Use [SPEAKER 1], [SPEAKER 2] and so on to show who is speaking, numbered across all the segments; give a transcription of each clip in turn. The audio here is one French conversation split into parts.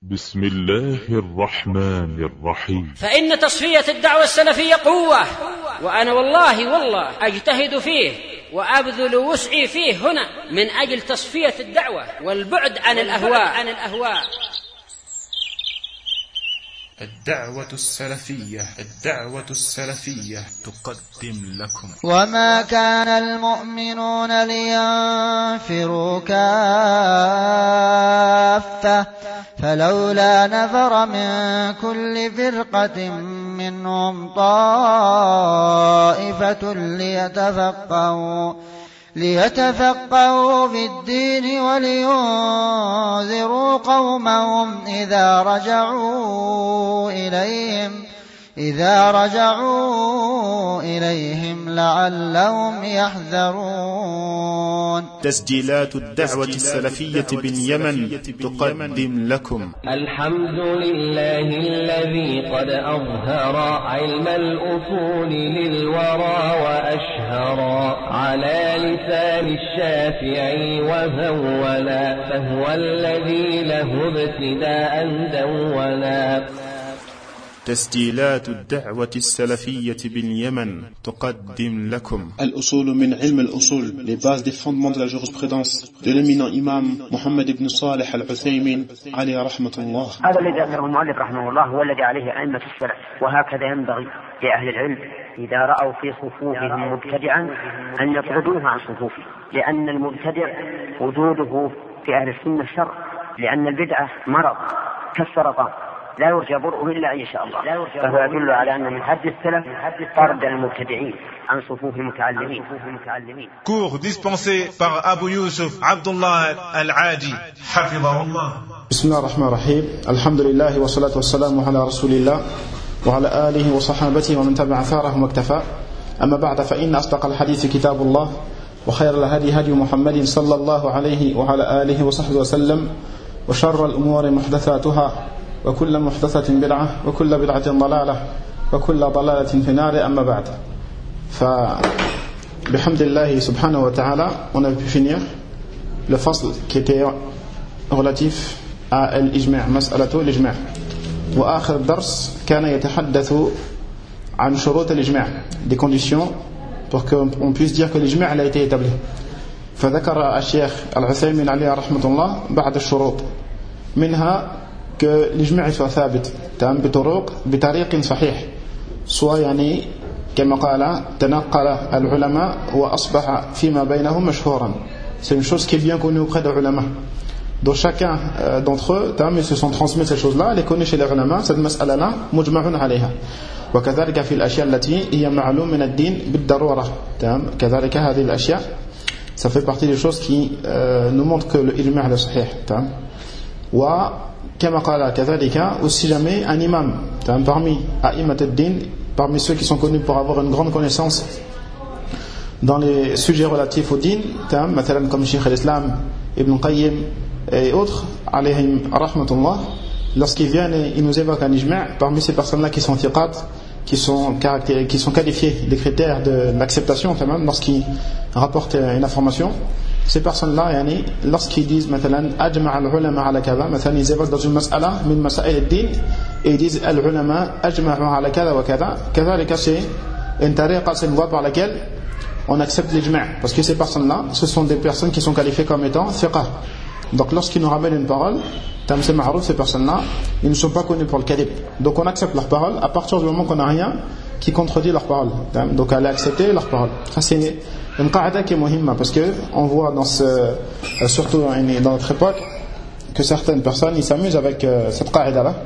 [SPEAKER 1] بسم الله الرحمن الرحيم.
[SPEAKER 2] فإن تصفية الدعوة السلفية قوة، وأنا والله أجتهد فيه وأبذل وسعي فيه هنا من أجل تصفية الدعوة والبعد عن الأهواء.
[SPEAKER 3] الدعوة السلفية تقدم لكم.
[SPEAKER 4] وما كان المؤمنون لينفروا كافة فلولا نفر من كل فرقة منهم طائفة ليتفقهوا في الدين ولينذروا قومهم إذا رجعوا إليهم لعلهم يحذرون.
[SPEAKER 3] تسجيلات الدعوة السلفية باليمن تقدم لكم.
[SPEAKER 5] الحمد لله الذي قد أظهر علم الأصول للورى وأشهر على لسان الشافعي وهولا، فهو الذي له ابتداء دولا.
[SPEAKER 3] تسجيلات الدعوة السلفية باليمن تقدم لكم.
[SPEAKER 6] الأصول من علم الأصول, les bases des fondements de la jurisprudence de l'éminent imam Mohammed ibn Salih al-Uthaymin عليه رحمة الله.
[SPEAKER 7] هذا الذي ذكره المؤلف رحمه الله هو الذي عليه أئمة السلف، وهكذا ينبغي لأهل العلم إذا رأوا في صفوفهم مبتدعا أن يطردوه عن صفوفه، لأن المبتدع وجوده في أهل السنة شر، لأن البدعة مرض كالسرطان لا يرجى برؤه إلا إن شاء الله، فهو يدل على أن من حد السلف طرد المبتدعين عن صفوف المتعلمين.
[SPEAKER 8] Cours dispensé par Abu Yusuf Abdullah Al-Adi حفظه.
[SPEAKER 6] بسم الله الرحمن الرحيم. الحمد لله والصلاة والسلام على رسول الله وعلى آله وصحابته ومن تبع أثاره واكتفى. أما بعد، فإن أصدق الحديث كتاب الله، وخير الهدي هدي محمد صلى الله عليه وعلى آله وصحبه وسلم، وشر الأمور محدثاتها، وكل محدثة بدعة، وكل بدعة ضلالة، وكل ضلالة في النار. أما بعد، فبحمد الله سبحانه وتعالى, on a pu finir le fasl qui était relatif à l'ijma', مسألة الإجماع. وآخر الدرس كان يتحدث عن شروط الإجماع, des conditions pour qu'on puisse dire que l'ijma' a été établi. فذكر الشيخ العثيمين عليه رحمة الله بعد الشروط, منها que l'ijma' soit ثابت بطريق صحيح, soit يعني كما قال تنقل العلماء وأصبح فيما بينهم مشهورا. C'est une chose qui est bien connue auprès des ulama. Donc chacun d'entre eux ils se sont transmis ces choses-là, elle est connue chez les ulama, cette mas'ala-là مجمع عليها. وكذلك في الأشياء التي هي معلوم من الدين بالضرورة. كذلك هذه الأشياء ça fait partie des choses qui nous montrent que l'ijma' est sahih. وكما قال كذلك aussi jamais un imam parmi a'immat ad-din, parmi ceux qui sont connus pour avoir une grande connaissance dans les sujets relatifs au din, مثلا comme Cheikh al-Islam, Ibn Qayyim et autres alayhim rahmatullah, lorsqu'ils viennent et ils nous évoquent un ijma', parmi ces personnes-là qui sont thiqat, qui sont qualifiés des critères de l'acceptation, lorsqu'ils rapportent une information, ces personnes-là, lorsqu'ils disent مثلا أجمع العلماء على كذا, مثلا ils évoquent dans une mas'ala من مسائل الدين et ils disent العلماء أجمعوا على كذا وكذا, كذلك c'est une tariqa, c'est une voie par laquelle on accepte l'ijma', parce que ces personnes-là, ce sont des personnes qui sont qualifiées comme étant thiqa. Donc lorsqu'ils nous ramènent une parole, c'est ma'rouf, ces personnes-là, ils ne sont pas connus pour le kadhib. Donc on accepte leur parole à partir du moment qu'on n'a rien qui contredit leur parole. Donc aller accepter leur parole. Ça c'est une qa'ida qui est muhimma, parce que on voit surtout dans notre époque que certaines personnes ils s'amusent avec cette qa'ida-là.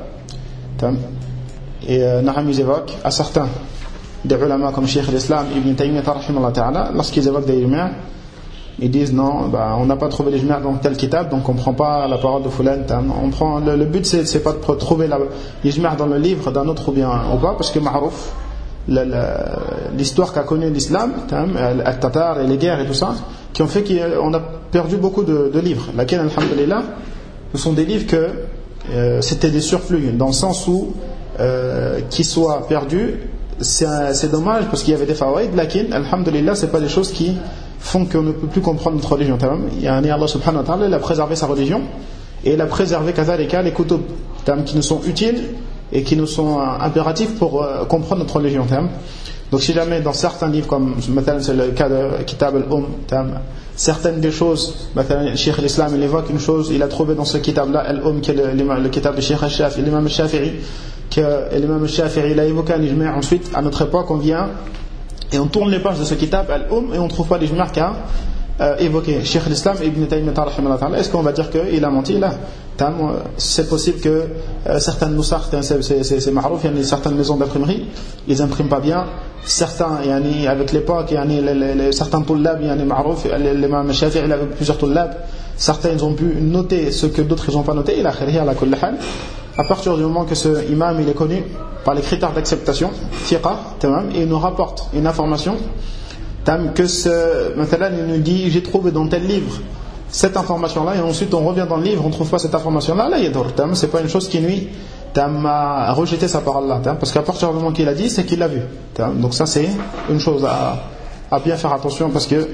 [SPEAKER 6] Et ils évoquent à certains des ulama comme Cheikh al-Islam, Ibn Taymiyyah rahimahullah ta'ala, lorsqu'ils évoquent des ijma', ils disent non, on n'a pas trouvé l'ijma' dans tel kitab, donc on ne prend pas la parole de fulan. On prend, le but c'est pas de trouver l'ijma' dans le livre d'un autre ou pas, parce que ma'rouf, l'histoire qu'a connue l'islam, al-Tatar et les guerres et tout ça, qui ont fait qu'on a perdu beaucoup de livres. Laquelle, alhamdulillah, ce sont des livres que c'était des surplus, dans le sens où qu'ils soient perdus, c'est dommage, parce qu'il y avait des fawaïd. Laquelle, alhamdulillah, c'est pas des choses qui font qu'on ne peut plus comprendre notre religion. Allah subhanahu wa ta'ala, il a préservé sa religion, et il a préservé kazalika les kutub qui nous sont utiles et qui nous sont impératifs pour comprendre notre religion. Donc si jamais dans certains livres, comme c'est le cas de Kitab al-Umm, certaines des choses, le Cheikh l'Islam il évoque une chose, il a trouvé dans ce Kitab-là, al-Umm, qui est le Kitab de Cheikh al-Shafi'i, l'imam al-Shafi'i, que l'imam al-Shafi'i il a évoqué un ijma'. Ensuite, à notre époque, on vient et on tourne les pages de ce Kitab al-Umm et on ne trouve pas l'ijma' qu'a évoqué Cheikh l'Islam Ibn Taymiyyah rahimahullah. Est-ce qu'on va dire qu'il a menti là? C'est possible que certaines nusakh, c'est ma'rouf, il y a certaines maisons d'imprimerie, ils n'impriment pas bien. Certains, avec l'époque, certains tullab, ma'rouf, l'imam Shafi'i il avait plusieurs tullab, certains ils ont pu noter ce que d'autres ils n'ont pas noté. Il a khayri ala kulli hal. À partir du moment que ce imam il est connu par les critères d'acceptation, thiqa, et il nous rapporte une information, que il nous dit j'ai trouvé dans tel livre cette information là, et ensuite on revient dans le livre, on ne trouve pas cette information là, c'est pas une chose qui nuit à rejeter sa parole là, parce qu'à partir du moment qu'il a dit, c'est qu'il l'a vu. Donc ça c'est une chose à bien faire attention, parce que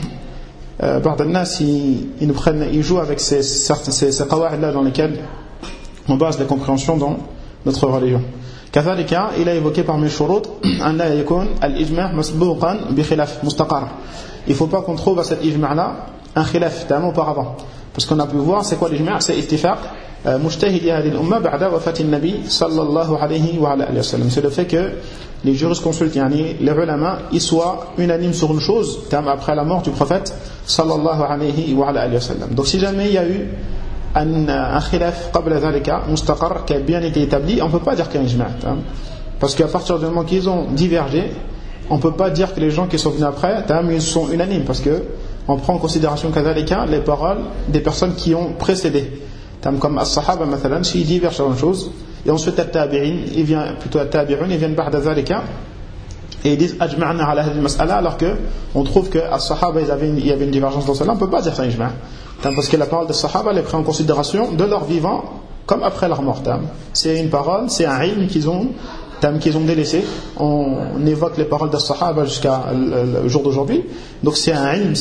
[SPEAKER 6] ils jouent avec ces qawa'id là dans lesquels on base les compréhensions dans notre religion. كذلك il a évoqué parmi les shurut أن لا يكون الإجماع مسبوقا بخلاف مستقر. Il ne faut pas qu'on trouve à cet ijma' là un khilaf auparavant, parce qu'on a pu voir c'est quoi l'ijma', c'est ittifaq mujtahidi hadhihi al-umma ba'da wafati an-nabi sallallahu alayhi wa alihi wa sallam. C'est le fait que les jurisconsultes, les ulama, ils soient unanimes sur une chose après la mort du prophète sallallahu alayhi wa alihi wa sallam. Donc si jamais il y a eu un khilaf qabla dhalika mustaqar qui a bien été établi, on ne peut pas dire qu'il y a un ijma', parce qu'à partir du moment qu'ils ont divergé, on ne peut pas dire que les gens qui sont venus après ils sont unanimes, parce que on prend en considération kadhalika les paroles des personnes qui ont précédé, comme as-sahaba mathalan, s'ils divergent sur une chose, et ensuite at-tabi'in, ils viennent ba'da dhalika et ils disent ajma'na ala hadhihi al-mas'ala, alors que on trouve que as-sahaba il y avait une divergence dans cela, on ne peut pas dire ça ijma', parce que la parole des sahaba elle est prise en considération de leur vivant comme après leur mort. C'est une parole, c'est un ilm qu'ils ont délaissé. On évoque les paroles des sahaba jusqu'à le jour d'aujourd'hui, donc c'est un ilm,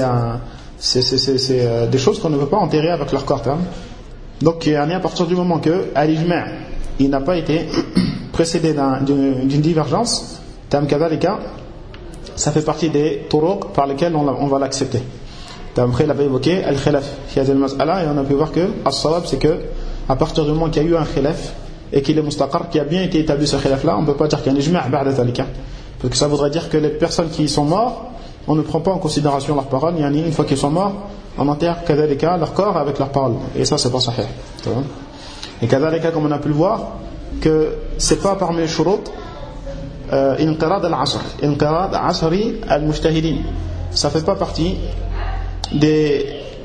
[SPEAKER 6] c'est des choses qu'on ne peut pas enterrer avec leur corps. Donc à partir du moment que l'ijma' il n'a pas été précédé d'une divergence, ça fait partie des turuq par lesquels on va l'accepter. Après il avait évoqué al-khilaf fi hadhihi al-mas'ala, et on a pu voir que as-sawab c'est que à partir du moment qu'il y a eu un khilaf et qu'il est mustaqar, qui a bien été établi ce khilaf là, on ne peut pas dire qu'il y a un ijma' ba'da dhalika, parce que ça voudrait dire que les personnes qui sont mortes, on ne prend pas en considération leurs paroles, une fois qu'ils sont morts on enterre kadhalika leur corps avec leurs paroles, et ça c'est pas sahih. Et kadhalika, comme on a pu le voir, que c'est pas parmi les shurut inqirad al-asr, inqirad asri al-mujtahidin, ça fait pas partie des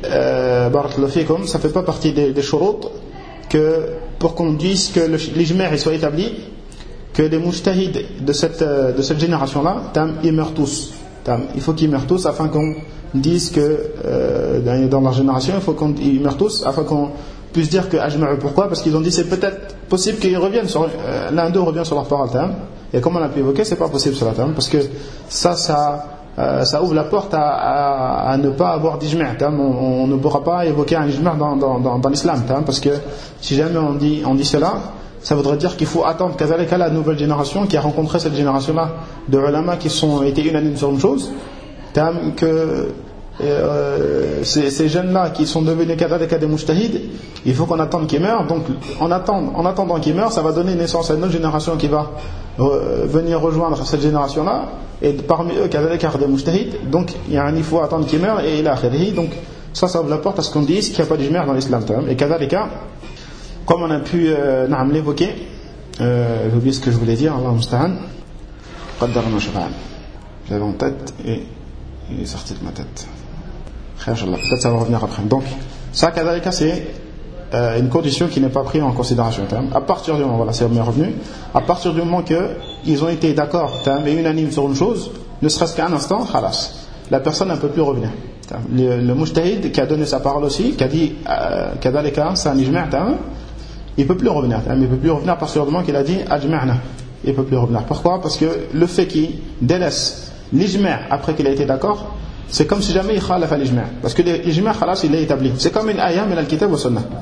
[SPEAKER 6] ça fait pas partie des shurut que pour qu'on dise que l'ijma' soit établi, que les mujtahids de cette génération là ils meurent tous. Il faut qu'ils meurent tous afin qu'on dise que dans leur génération il faut qu'ils meurent tous afin qu'on puisse dire que ajma'u. Pourquoi? Parce qu'ils ont dit c'est peut-être possible qu'ils reviennent sur l'un d'eux revient sur leur parole, et comme on a pu évoquer, c'est pas possible cela, parce que ça ouvre la porte à ne pas avoir d'ijma'. On ne pourra pas évoquer un ijma' dans l'islam, parce que si jamais on dit cela, ça voudrait dire qu'il faut attendre qu'à la nouvelle génération qui a rencontré cette génération-là de ulama qui sont été unanimes sur une chose, que ces jeunes-là qui sont devenus des mujtahid, il faut qu'on attende qu'ils meurent. Donc en attendant qu'ils meurent, ça va donner naissance à une autre génération qui va venir rejoindre cette génération-là, et parmi eux des mujtahid. Donc il faut attendre qu'ils meurent, et il a akhirihi. Donc ça ouvre la porte à ce qu'on dise qu'il n'y a pas d'ijma' dans l'islam. Et kadhalika, comme on a pu l'évoquer, j'ai oublié ce que je voulais dire, Allah musta'an, qaddarna shafa'an, j'avais en tête et il est sorti de ma tête. Peut-être ça va revenir après. Donc ça, kadhalika, c'est une condition qui n'est pas prise en considération. À partir du moment, voilà, c'est revenu, à partir du moment qu'ils ont été d'accord et unanimes sur une chose, ne serait-ce qu'un instant, khalas, la personne ne peut plus revenir. Le mujtahid qui a donné sa parole aussi, qui a dit kadhalika, c'est un ijma', il ne peut plus revenir. Il ne peut plus revenir à partir du moment qu'il a dit ajma'na. Il ne peut plus revenir. Pourquoi? Parce que le fait qu'il délaisse l'ijma' après qu'il a été d'accord, c'est comme si jamais il khalaf l'ijma'. Parce que l'ijma' khalas, il est établi. C'est comme une ayah min al-kitab wa sunnah.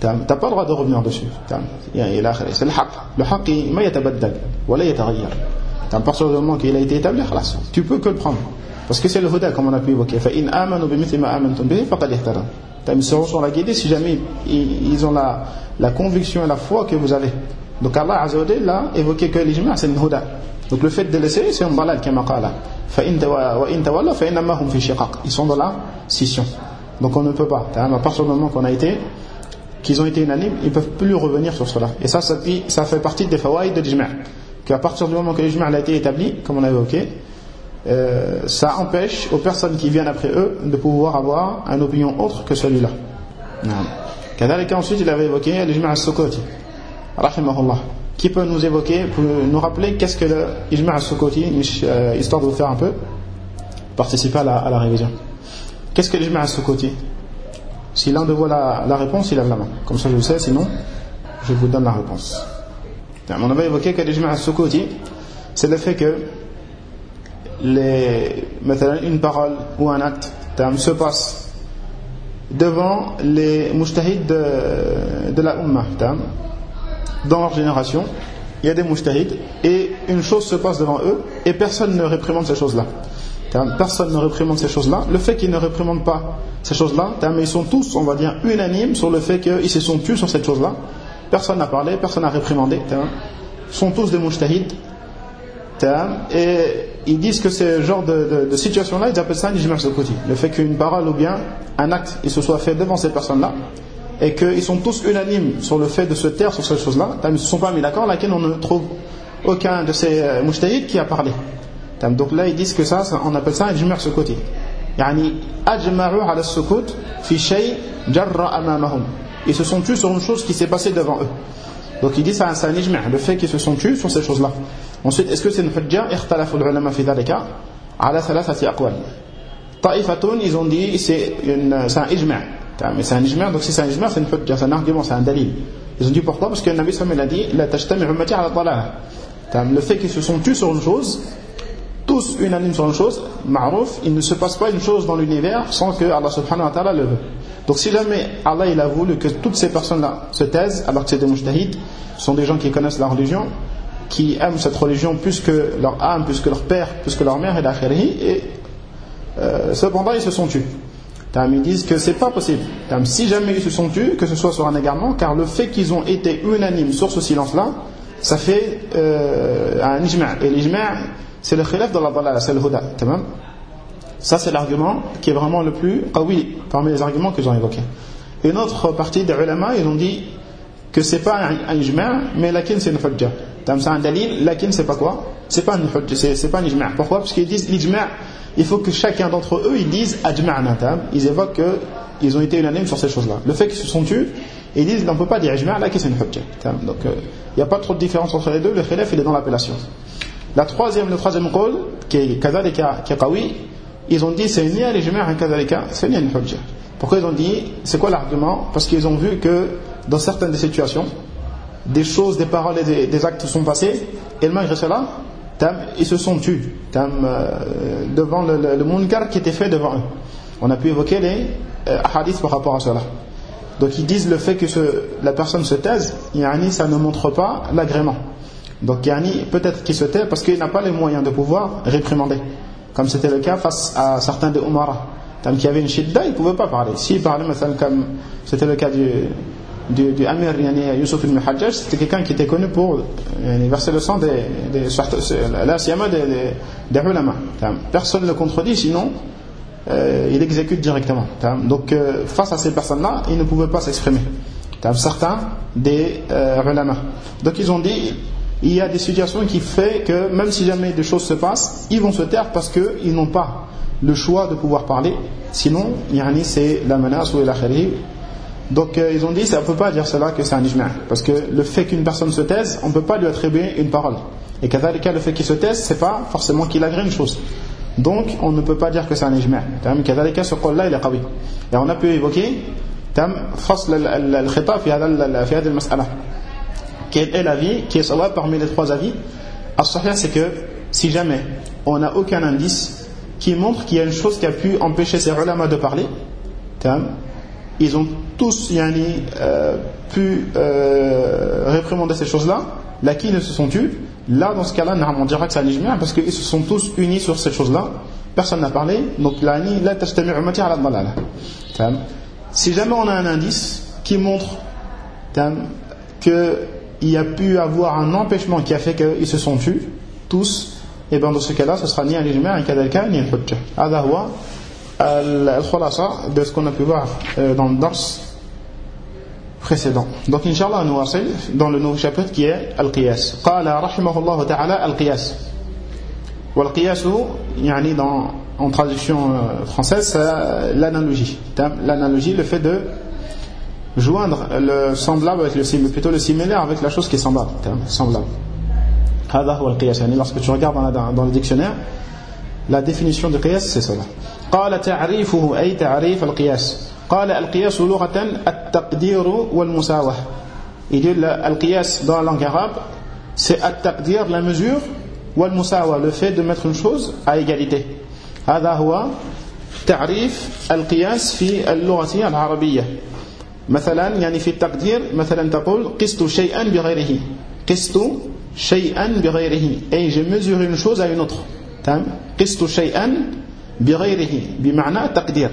[SPEAKER 6] t'as pas le droit de revenir dessus. C'est le haqq. Le haqq, il ma yatabaddal, wa la yataghayyar. À partir du moment qu'il a été établi, tu peux que le prendre. Parce que c'est le huda, comme on a pu évoquer. فَإِنْ آمَنُوا بِمِثْلِ مَا آمَنْتُمْ بِهِ فَقَدْ اهْتَدَوْا. Ils seront sur la guidée si jamais ils ont la conviction et la foi que vous avez. Donc Allah Azza wa Jalla a évoqué que l'ijma' c'est le huda. Donc le fait de laisser, c'est un balal, comme qala. فَإِنْ تَوَلَّوْا فَإِنَّمَا هُمْ فِي شِقَاقٍ. Ils sont dans la scission. Donc on ne peut pas. À partir du moment qu'ils ont été unanimes, ils ne peuvent plus revenir sur cela. Et ça fait partie des fawaïd de l'ijma'. Qu'à partir du moment que l'ijma' a été établi, comme on a évoqué, ça empêche aux personnes qui viennent après eux de pouvoir avoir une opinion autre que celui-là. Kadhalika, ensuite il avait évoqué l'ijma' as-Sukoti, rahimahullah, qui peut nous évoquer, pour nous rappeler qu'est-ce que l'ijma' as-Sukoti, histoire de vous faire un peu participer à la révision. Qu'est-ce que l'ijma' as-Sukoti? Si l'un de vous a la réponse, il lève la main, comme ça je le sais, sinon je vous donne la réponse. On avait évoqué que l'ijma' as-Sukoti, c'est le fait que une parole ou un acte se passe devant les mujtahid de la ummah. Dans leur génération, il y a des mujtahid et une chose se passe devant eux et personne ne réprimande ces choses-là. Personne ne réprimande ces choses-là. Le fait qu'ils ne réprimandent pas ces choses-là, mais ils sont tous, on va dire, unanimes sur le fait qu'ils se sont tus sur cette chose-là. Personne n'a parlé, personne n'a réprimandé. Ils sont tous des mujtahid. Et ils disent que ce genre de situation-là, ils appellent ça un ijma' as-Sukoti. Le fait qu'une parole ou bien un acte il se soit fait devant ces personnes-là et qu'ils sont tous unanimes sur le fait de se taire sur ces choses-là, ils ne se sont pas mis d'accord, laquelle on ne trouve aucun de ces mujtahid qui a parlé. Donc là ils disent que ça on appelle ça un ijma' as-Sukoti. Yani ajma'u ala as-sukut fi shay jarra amamahum. Ils se sont tus sur une chose qui s'est passée devant eux. Donc il dit ça c'est un ijma', le fait qu'ils se sont tus sur ces choses-là. Ensuite, est-ce que c'est une hujja? Ikhtalafu al-ulama fi dhalika ala thalathati aqwal. Ta'ifatun, ils ont dit c'est un ijma'. Mais c'est un ijma', donc si c'est un ijma', c'est une hujja, c'est un argument, c'est un dalil. Ils ont dit pourquoi? Parce que le Nabi sallallahu alayhi wa sallam a dit la tajtami'u ummati ala dalalah. Le fait qu'ils se sont tus sur une chose, tous unanimes sur une chose, ma'rouf, il ne se passe pas une chose dans l'univers sans que Allah subhanahu wa ta'ala le veut. Donc si jamais Allah il a voulu que toutes ces personnes-là se taisent, alors que c'est des mujtahid, ce sont des gens qui connaissent la religion, qui aiment cette religion plus que leur âme, plus que leur père, plus que leur mère et cependant ils se sont tus. Ils disent que c'est pas possible. Si jamais ils se sont tus, que ce soit sur un égarement, car le fait qu'ils ont été unanimes sur ce silence-là, ça fait un ijma'. Et l'ijma' c'est le khilaf de la dalala, c'est le huda. Ça c'est l'argument qui est vraiment le plus qawi parmi les arguments qu'ils ont évoqués. Une autre partie des ulama, ils ont dit que c'est pas un ijma', mais lakin c'est une hujja. C'est un dalil, lakin c'est pas quoi? C'est pas une hujja, c'est pas un ijma'. Pourquoi? Parce qu'ils disent l'ijma', il faut que chacun d'entre eux ils disent ajma'na. Ils évoquent qu'ils ont été unanimes sur ces choses-là. Le fait qu'ils se sont tus, ils disent on ne peut pas dire ijma', lakin c'est une hujja. Donc il n'y a pas trop de différence entre les deux, le khilaf il est dans l'appellation. Le troisième qawl, qui est kadhalika, qui est qawi, ils ont dit c'est ni un ijma' un kadhalika, c'est ni une hujja. Pourquoi ils ont dit, c'est quoi l'argument? Parce qu'ils ont vu que dans certaines des situations, des choses, des paroles et des actes sont passés, et malgré cela, ils se sont tus devant le munkar qui était fait devant eux. On a pu évoquer les hadiths par rapport à cela. Donc ils disent le fait que la personne se taise, ça ne montre pas l'agrément. Donc peut-être qu'il se tait parce qu'il n'a pas les moyens de pouvoir réprimander, comme c'était le cas face à certains des Umara qui avaient une shidda, ils ne pouvaient pas parler. S'ils parlaient comme c'était le cas du Amir Yusuf ibn Hajjaj, c'était quelqu'un qui était connu pour verser le sang des ulama. Personne ne le contredit, sinon il exécute directement. Donc face à ces personnes-là, ils ne pouvaient pas s'exprimer. Certains des ulama. Donc ils ont dit il y a des situations qui font que même si jamais des choses se passent, ils vont se taire parce qu'ils n'ont pas le choix de pouvoir parler. Sinon, c'est la menace ou la khari. Donc ils ont dit ça ne peut pas dire cela que c'est un ijma', parce que le fait qu'une personne se taise, on ne peut pas lui attribuer une parole. Et kadhalika, le fait qu'il se taise, c'est pas forcément qu'il agrée une chose. Donc on ne peut pas dire que c'est un ijma'. Kadhalika, ce qawla il est qawi. Et on a pu évoquer fasl al-khitab fi hadha al-mas'ala. Quel est l'avis qui est sawab parmi les trois avis? As-sahih, c'est que si jamais on n'a aucun indice qui montre qu'il y a une chose qui a pu empêcher ces ulama de parler, ils ont tous pu réprimander ces choses-là, là qui ne se sont tus, là dans ce cas-là on dira que c'est al-ijma' parce qu'ils se sont tous unis sur cette chose-là, personne n'a parlé, donc la tajtami' ummati ala ad-dalalah. Si jamais on a un indice qui montre qu'il y a pu avoir un empêchement qui a fait qu'ils se sont tus tous, et bien dans ce cas-là ce sera ni un ijma' ni kadhalika ni al-hujja. Hada huwa al-khulasa de ce qu'on a pu voir dans le dars précédent. Donc Inch'Allah nous wasil dans le nouveau chapitre qui est Al-Qiyas. Qala rahimahullah ta'ala Al-Qiyas. Wal-Qiyas, en traduction française, c'est l'analogie. L'analogie, le fait de joindre le semblable avec le similaire, plutôt le similaire avec la chose qui est semblable. Hada huwa Al-Qiyas. Lorsque tu regardes dans le dictionnaire, la définition de Qiyas, c'est cela. Qala ta'rifuhu ay ta'rif Al-Qiyas. قال القياس لغة التقدير والمساواة. Il dit القياس dans la langue arabe c'est التقدير, la mesure, والمساواة, le fait de mettre une chose à égalité. هذا هو تعريف القياس في اللغة العربية. مثلا في التقدير مثلا تقول قست شيئا بغيره, قست شيئا بغيره, et je mesure une chose à une autre. قست شيئا بغيره بمعنى تقدير.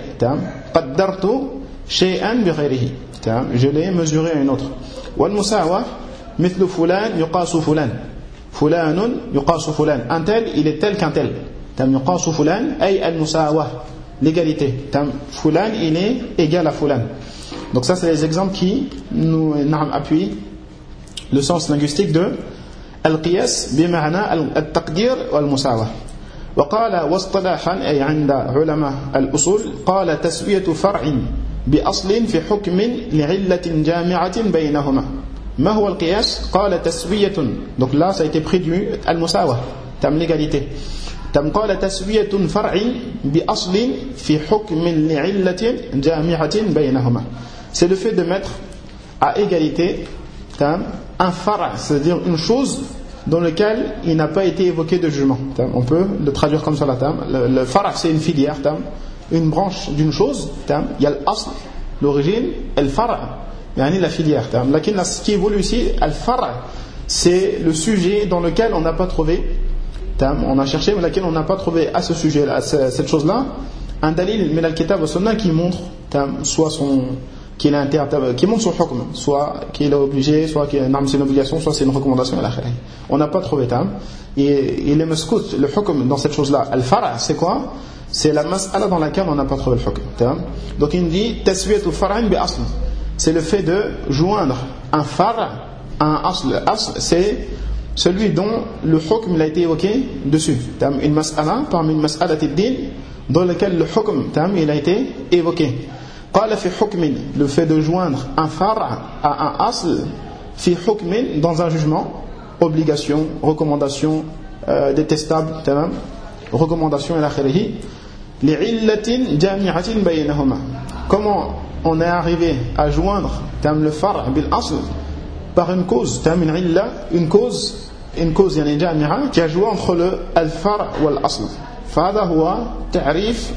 [SPEAKER 6] قدرت شيئا بغيره, je l'ai mesuré à une autre. والمساواة مثل فلان يقاس فلان, فلان يقاس فلان, un tel il est tel qu'un tel. يقاس فلان أي المساواة, l'égalité. فلان il est égal à فلان. Donc ça c'est les exemples qui nous appuient le sens linguistique de القياس بمعنى التقدير والمساواة. وقال واصطلاحا أي عند علماء الأصول قال تسوية فرع بأصل في حكم لعلة جامعة بينهما. ما هو القياس؟ قال تسوية, donc là ça a été pris du المساواة, l'égalité. قال تسوية فرع بأصل في حكم لعلة جامعة بينهما. C'est le fait de mettre à égalité un far', c'est-à-dire une chose dans lequel il n'a pas été évoqué de jugement. On peut le traduire comme ça. Le far' c'est une filière, une branche d'une chose. Il y a l'asl, l'origine, et le far', la filière. Ce qui évolue ici, le far' c'est le sujet dans lequel on n'a pas trouvé, on a cherché, mais lequel on n'a pas trouvé à ce sujet-là, à cette chose-là, un dalil min al-kitab wa sunnah qui montre soit qu'il qui montre son hukm, soit qu'il est obligé, soit qu'il c'est une obligation, soit c'est une recommandation. On n'a pas trouvé et il est maskout, le hukm dans cette chose-là. Al-fara' c'est quoi? C'est la mas'ala dans laquelle on n'a pas trouvé le hukm. Donc il dit taswiyatu far'in bi asl, c'est le fait de joindre un far' à un asl. Asl c'est celui dont le hukm a été évoqué dessus. Une mas'ala parmi une mas'ala ad-din dans lequel le hukm il a été évoqué. قال في حكم, le fait de joindre un far' à un asl, في حكم dans un jugement, obligation, recommandation, détestable, recommandation et l'akhirih, لعلة جامعة بينهما. Comment on est arrivé à joindre le far' bil asl par une cause, une cause جامعة qui a joué entre le al-far' wal asl. فهذا هو تعريف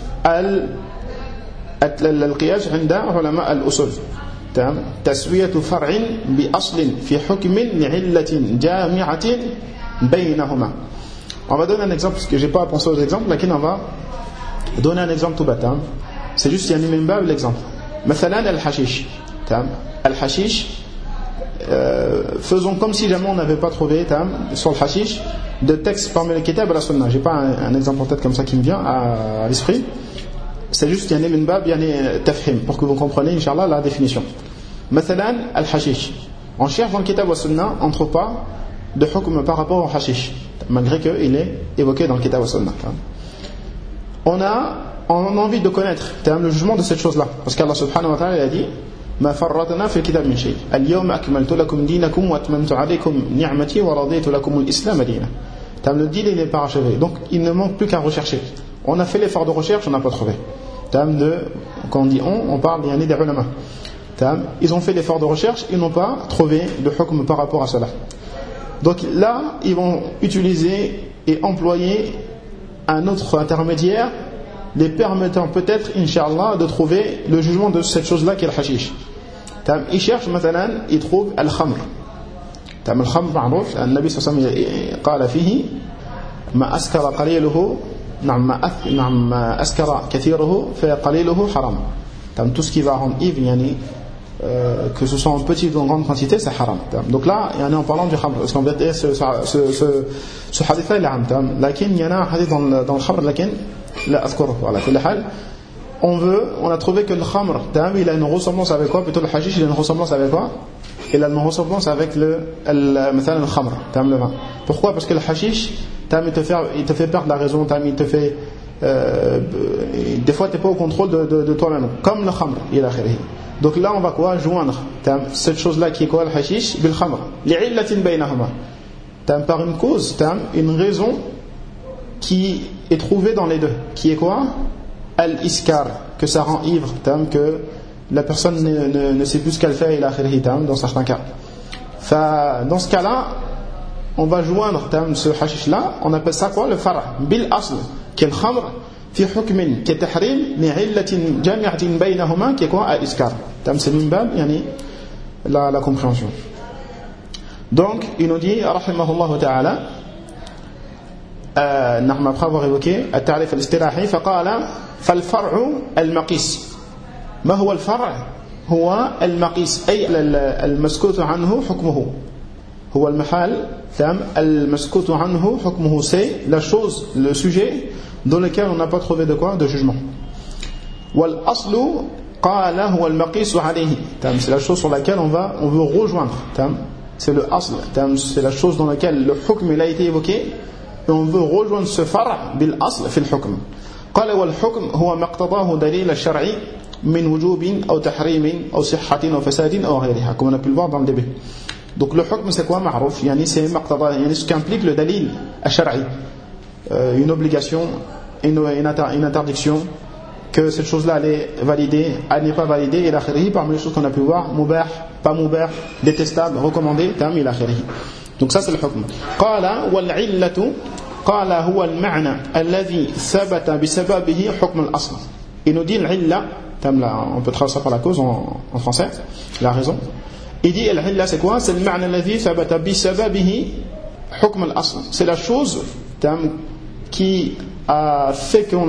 [SPEAKER 6] القياس عند علماء الأصول. تسوية فرع بأصل في حكم لعلة جامعة بينهما. On va donner un exemple parce que j'ai pas pensé aux exemples, mais on va donner un exemple tout bête. C'est juste il y a même pas l'exemple. مثلا الحشيش. الحشيش, faisons comme si jamais on n'avait pas trouvé sur le hashish de texte parmi les kitab et la sunna. J'ai pas un exemple en tête comme ça qui me vient à l'esprit. C'est juste qu'il y a min bab tafhim pour que vous compreniez inchallah la définition. Mathalan al-hashish, on cherche dans le kitab wa sunna, on ne trouve pas de hukm par rapport au hashish malgré qu'il est évoqué dans le kitab wa sunna. On a envie de connaître le jugement de cette chose-là parce qu'Allah subhanahu wa ta'ala a dit ma farratna fi kitab min shay al-yawma akmaltu lakum dinakum wa atmamtu alaykum ni'mati wa raditu lakum al-islam dinan. Le din il est parachevé, donc il ne manque plus qu'à rechercher. On a fait l'effort de recherche, on n'a pas trouvé. Quand on dit on parle des ulama. Ils ont fait l'effort de recherche, ils n'ont pas trouvé de hukm par rapport à cela. Donc là, ils vont utiliser et employer un autre intermédiaire les permettant peut-être, Inch'Allah, de trouver le jugement de cette chose-là qui est le hashish. Il cherche, مثلا, il trouve al-khamr. الخمر معروف النبي صلى الله عليه وسلم قال فيه ما أسكر قليله نعم أسكر كثيره فقليله حرام. Tout ce qui va rendre ivre, que ce soit en petite ou en grande quantité, c'est haram. Donc là, en parlant du khamr, parce qu'en fait, ce hadith-là, il est haram. Lakin, il y en a un hadith dans le khamr, lakin, la azkuruhu, ala kulli hal. On a trouvé que le khamr, il a une ressemblance avec quoi? Plutôt le hashish, il a une ressemblance avec quoi? Il a une ressemblance avec le khamr, le vin. Pourquoi? Parce que le hashish, il te fait perdre la raison, il te fait. Des fois, tu n'es pas au contrôle de toi-même, comme le khamr, il a khiri. Donc là, on va quoi? Joindre cette chose-là qui est quoi? Le hashish, bil khamr. Li'illatin baynahuma. Par une cause, une raison qui est trouvée dans les deux. Qui est quoi? Al-iskar, que ça rend ivre, que la personne ne sait plus ce qu'elle fait, il a khiri, dans certains cas. Dans ce cas-là, on va joindre ce hashish-là, on appelle ça quoi? Le far' bil asl, qui est le khamr. في حكم كتحريم لعلة جامعة بينهما qui est quoi? Al-iskar. C'est min bab la compréhension. Donc il nous dit rahimahullah ta'ala نحن après avoir évoqué التعريف الاصطلاحي فقال فالفرع المقيس. ما هو الفرع؟ هو المقيس أي المسكوت عنه حكمه. هو المحال المسكوت عنه حكمه, c'est la chose, le sujet dans lequel on n'a pas trouvé de quoi? De jugement. والأصل قال هو المقيس عليه. C'est la chose sur laquelle on veut rejoindre. C'est le asl. C'est la chose dans laquelle le hukm il a été évoqué et on veut rejoindre ce far' bil asl في الحكم. قال والحكم هو ما اقتضاه دليل الشرع من وجوب أو تحريم أو صحة أو فساد أو غيرها, comme on a pu le voir dans le début. Donc le hukm c'est quoi? Ma'rouf, c'est ce qu'implique le dalil al-shar'i, une obligation, une interdiction, que cette chose-là elle est validée, elle n'est pas validée, et l'akhiri, parmi les choses qu'on a pu voir, mubah, pas mubah, détestable, recommandé, il akhiri. Donc ça c'est le hukm. Qala wal-'illatu qala huwa al-ma'na alladhi thabata bisababihi hukm al-asl. Il nous dit l'illa, on peut traduire ça par la cause en français, la raison. Il dit al-'illa c'est quoi? C'est le ma'na alladhi thabata bisababihi hukm al-asl. C'est la chose qui a fait que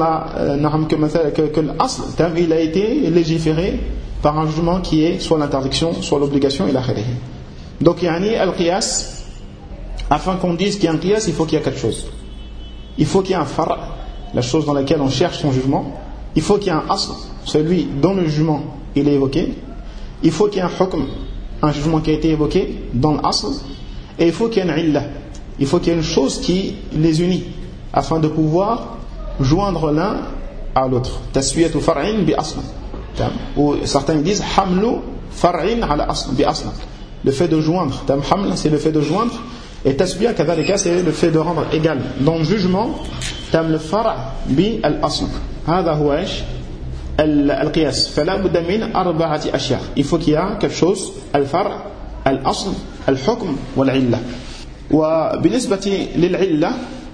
[SPEAKER 6] l'asl il a été légiféré par un jugement qui est soit l'interdiction, soit l'obligation et la khiri. Donc al-qiyas, afin qu'on dise qu'il y a un qiyas, il faut qu'il y ait quelque chose. Il faut qu'il y ait un far', la chose dans laquelle on cherche son jugement. Il faut qu'il y ait un asl, celui dont le jugement il est évoqué. Il faut qu'il y ait un hukm, un jugement qui a été évoqué dans l'asl. Et il faut qu'il y ait une illa, il faut qu'il y ait une chose qui les unit afin de pouvoir joindre l'un à l'autre. Taswiyatu far'in bi asl. Ou certains disent hamlu far'in ala asl bi asl. Le fait de joindre, haml c'est le fait de joindre, et taswiya kadhalika c'est le fait de rendre égal. Dans le jugement, le far' bi al-asl. هذا هو ايش؟ القياس. فلا بد من أربعة أشياء. Il faut qu'il y a quelque chose, الفرع, الأصل, الحكم والعلة. وبالنسبة للعلة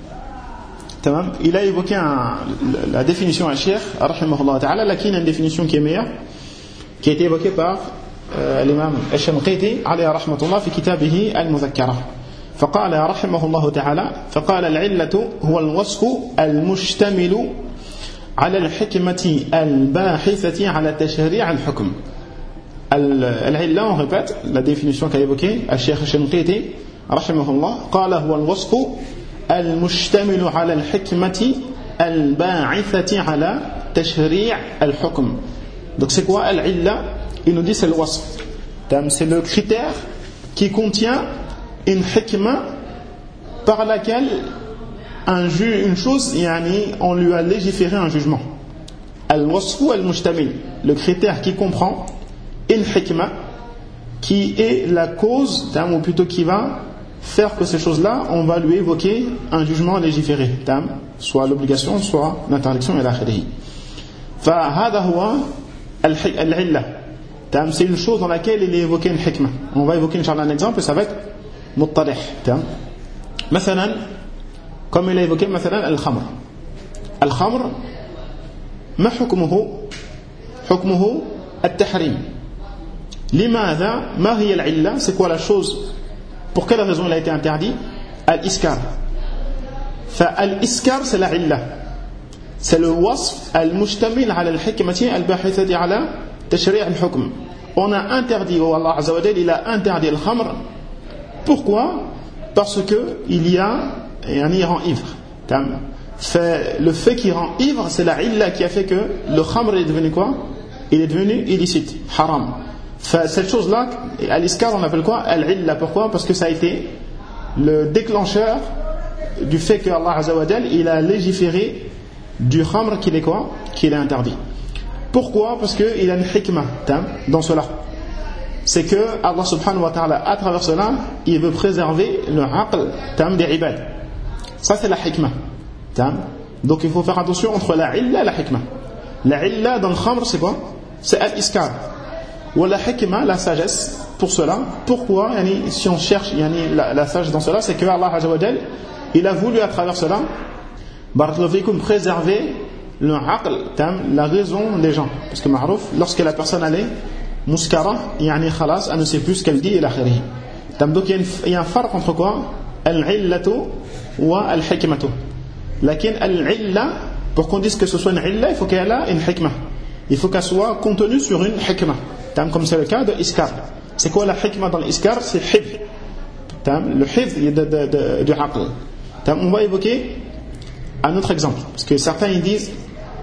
[SPEAKER 6] تمام, il a évoqué la définition à Cheikh rahimahullah ta'ala, là qui est une définition qui est meilleure, qui a été évoquée par l'imam Ash-Shanqiti alayhi rahmatullah fi kitabihi al-Mudhakkara. فقال رحمه الله تعالى فقال العلة هو الوصف المشتمل على الحكمة الباحثة على تشريع الحكم. العلة, on répète la définition qu'a évoquée Cheikh Ash-Shanqiti rahimahullah, قال هو الوصف المشتمل على الحكمة الباعثة على تشريع الحكم. Donc c'est quoi al-illa? Il nous dit c'est le wasf, c'est le critère qui contient une hikma par laquelle une chose, on lui a légiféré un jugement. Al-wasfu al-mushtamil, le critère qui comprend une hikma qui est la cause, ou plutôt qui va faire que ces choses-là, on va lui évoquer un jugement légiféré, soit l'obligation, soit l'interdiction et l'akhiri. فهذا هو العلة. C'est une chose dans laquelle il est évoqué une hikma. On va évoquer Inch'Allah un exemple, ça va être مطلح. مثلا comme il a évoqué مثلا الخمر. الخمر ما حكمه التحريم. لماذا؟ ما هي العلة؟ C'est quoi la chose? Pour quelle raison il a été interdit? Al-iskar. فالإسكار c'est la عِلَّة. C'est le wasf al-mushtamil ala al-hikmati al-bahithati ala tashri' al-hukm. On a interdit, ou Allah Azza wa Jalla, il a interdit le khamr. Pourquoi? Parce que il rend ivre. Le fait qu'il rend ivre, c'est la illa qui a fait que le khamr est devenu quoi? Il est devenu illicite, haram. Cette chose-là, al-iskar, on appelle quoi? Al-illa. Pourquoi? Parce que ça a été le déclencheur du fait que Allah Azza wa Jalla, il a légiféré du khamr qu'il est quoi? Qu'il est interdit. Pourquoi? Parce qu'il y a une hikmah dans cela. C'est que Allah subhanahu wa ta'ala, à travers cela, il veut préserver le aql des ibad. Ça c'est la hikmah. Donc il faut faire attention entre la illa et la hikmah. La illa dans le khamr c'est quoi? C'est al-iskar. Ou la hikmah, la sagesse. Pour cela, pourquoi si on cherche la sagesse dans cela, c'est que Allah Azza wa Jalla, il a voulu à travers cela préserver le aql, la raison des gens. Parce que ma'rouf, lorsque la personne elle est muskara, khalas, elle ne sait plus ce qu'elle dit et l'akhirih. Donc il y a un farq entre quoi? Al-illatu wa al-hikmatu. Lakin al-illa, pour qu'on dise que ce soit une illa, il faut qu'elle ait une hikmah. Il faut qu'elle soit contenue sur une hikmah. Comme c'est le cas de iskar. C'est quoi la hikmah dans l'iskar? C'est hifz. Le hifz du aql. On va évoquer un autre exemple. Parce que certains ils disent,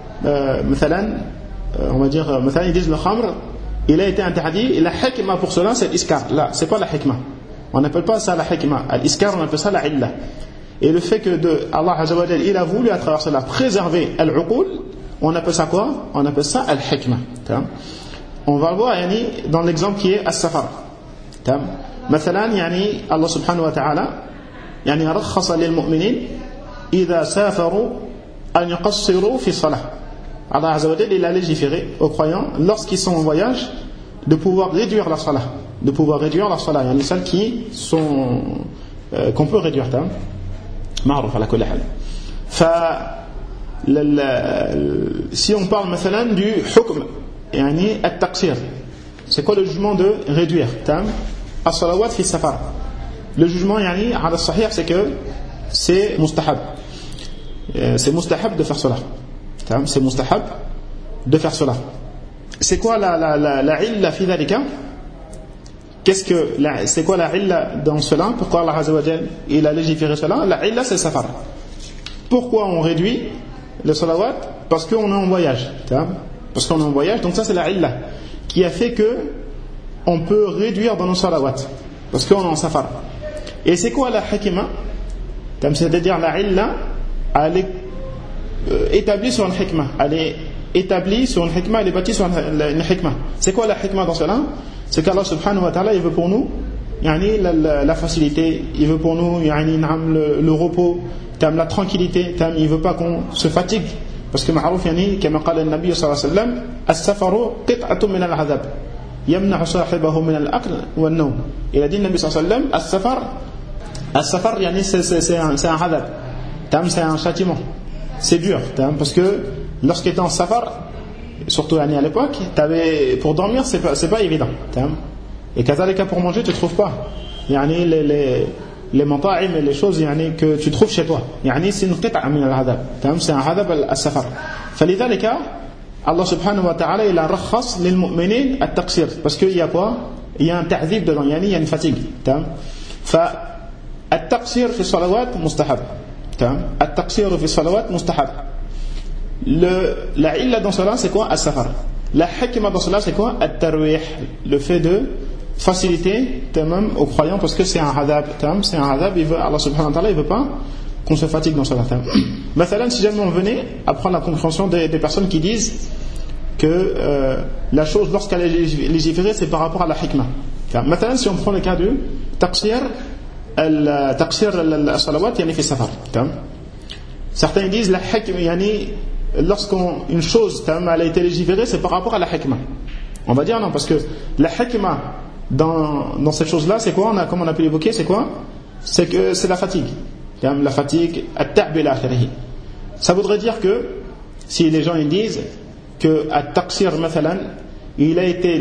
[SPEAKER 6] on va dire, ils disent le khamr, il a été interdit, et la hikmah pour cela c'est l'iskar. Là, c'est pas la hikmah. On n'appelle pas ça la hikmah. L'iskar, on appelle ça la illa. Et le fait que Allah Azza wa Jalla, il a voulu à travers cela préserver al-uqul, on appelle ça quoi? On appelle ça al-hikmah. On va voir dans l'exemple qui est as-safar. مثلا Allah subhanahu wa ta'ala رخص للمؤمنين إذا سافروا أن يقصروا في الصلاة. Allah Azza wa Jalla, il a légiféré aux croyants lorsqu'ils sont en voyage de pouvoir réduire la salah, celles qui sont qu'on peut réduire. معروف على كل حال. Si on parle مثلا du hukm التقصير, c'est quoi le jugement de réduire? الصلوات في السفر. Le jugement على الصحيح c'est que c'est mustahab. C'est mustahab de faire cela. C'est mustahab de faire cela. C'est quoi la illa fi dhalika? C'est quoi la illa dans cela? Pourquoi Allah Azza wa Jalla il a légiféré cela? La illa c'est le safar. Pourquoi on réduit le salawat? Parce qu'on est en voyage. Parce qu'on est en voyage, donc ça c'est la illa qui a fait que on peut réduire dans nos salawat parce qu'on est en safar. Et c'est quoi la hikmah? C'est-à-dire la illa, elle est établie sur une hikmah. Elle est établie sur une hikmah, elle est bâtie sur une hikmah. C'est quoi la hikmah dans cela? C'est qu'Allah subhanahu wa ta'ala, il veut pour nous la facilité, il veut pour nous le repos, la tranquillité, il ne veut pas qu'on se fatigue. Parce que ma'rouf كما قال النبي صلى الله عليه وسلم السفر قطعة من العذاب يمنع صاحبه من الأكل والنوم. Il a dit النبي صلى الله عليه وسلم السفر c'est un adab, c'est un châtiment, c'est dur, parce que lorsqu'il était en safar, surtout à l'époque, pour dormir c'est pas évident, et kazalika pour manger tu trouves pas les mata'im et les choses que tu trouves chez toi, c'est une qit'a min al-adab, c'est un adab al-safar. فلذلك Allah subhanahu wa ta'ala il a rakhas lil mu'minin at-taqsir, parce qu'il y a quoi? Il y a un ta'dhib dedans, il y a une fatigue. التقصير في الصلوات مستحب. التقصير في الصلوات مستحب. La illa dans cela c'est quoi? As-safar. La hikmah dans cela c'est quoi? At-tarwih, le fait de faciliter même aux croyants, parce que c'est un adab, c'est un adab, Allah subhanahu wa ta'ala il veut pas qu'on se fatigue dans cela. Mathalan, si jamais on venait à prendre la compréhension des personnes qui disent que la chose lorsqu'elle est légiférée c'est par rapport à la hikmah. Mathalan, si on prend le cas du taqsir al-salawat fi safar. Certains disent la hikmah lorsqu'une chose elle a été légiférée c'est par rapport à la hikmah. On va dire non, parce que la hikmah dans cette chose-là c'est quoi? Comme on a pu l'évoquer, c'est quoi? C'est que c'est la fatigue. La fatigue, at-ta'b ila akhirih. Ça voudrait dire que si les gens ils disent que at-taqsir mathalan, il a été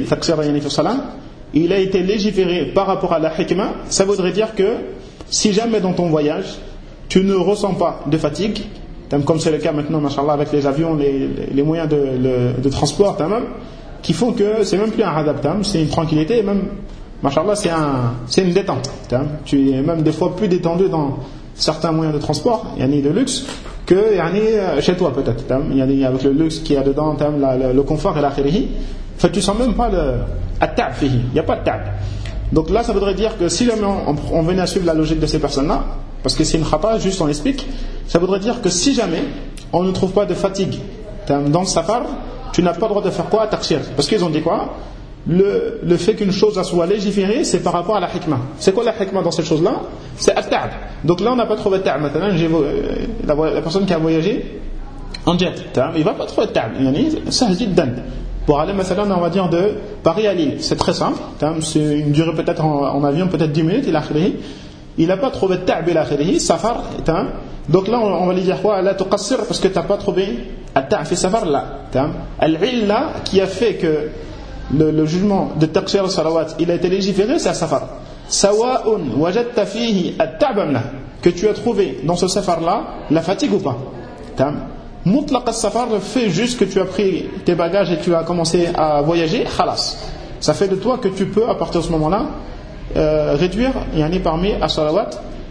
[SPEAKER 6] légiféré par rapport à la hikmah, ça voudrait dire que si jamais dans ton voyage tu ne ressens pas de fatigue, comme c'est le cas maintenant, machallah, avec les avions, les moyens de transport, qui font que c'est même plus un adab, c'est une tranquillité, et même, machallah, c'est une détente. Tu es même des fois plus détendu dans certains moyens de transport, de luxe, que chez toi peut-être. Avec le luxe qu'il y a dedans, le confort et l'akhirihi, tu sens même pas at-ta'b fihi, il n'y a pas de ta'b. Donc là, ça voudrait dire que si jamais on venait à suivre la logique de ces personnes-là, parce que c'est une khata, juste on explique, ça voudrait dire que si jamais on ne trouve pas de fatigue dans le safar, tu n'as pas le droit de faire quoi à taqsir. Parce qu'ils ont dit quoi? Le fait qu'une chose soit légiférée, c'est par rapport à la hikmah. C'est quoi la hikmah dans cette chose-là? C'est at-ta'b. Donc là, on n'a pas trouvé ta'b. Maintenant, la personne qui a voyagé en jet, il ne va pas trouver ta'b. C'est jiddan. Pour aller, on va dire, de Paris à Lille, c'est très simple. C'est une durée peut-être en avion, peut-être 10 minutes, il n'a pas trouvé ta'b ila akhirih, safar. Donc là, on va lui dire quoi? La tuqassir, parce que tu n'as pas trouvé at-ta'b fi safar, là. Al-illa qui a fait que le jugement de taqsir al-salawat, il a été légiféré, c'est à-safar. Sawa'un wajadta fihi at-ta'b am la, que tu as trouvé dans ce safar-là la fatigue ou pas. Mutlaq al-safar fait juste que tu as pris tes bagages et tu as commencé à voyager, khalas. Ça fait de toi que tu peux, à partir de ce moment-là, réduire parmi as-salawat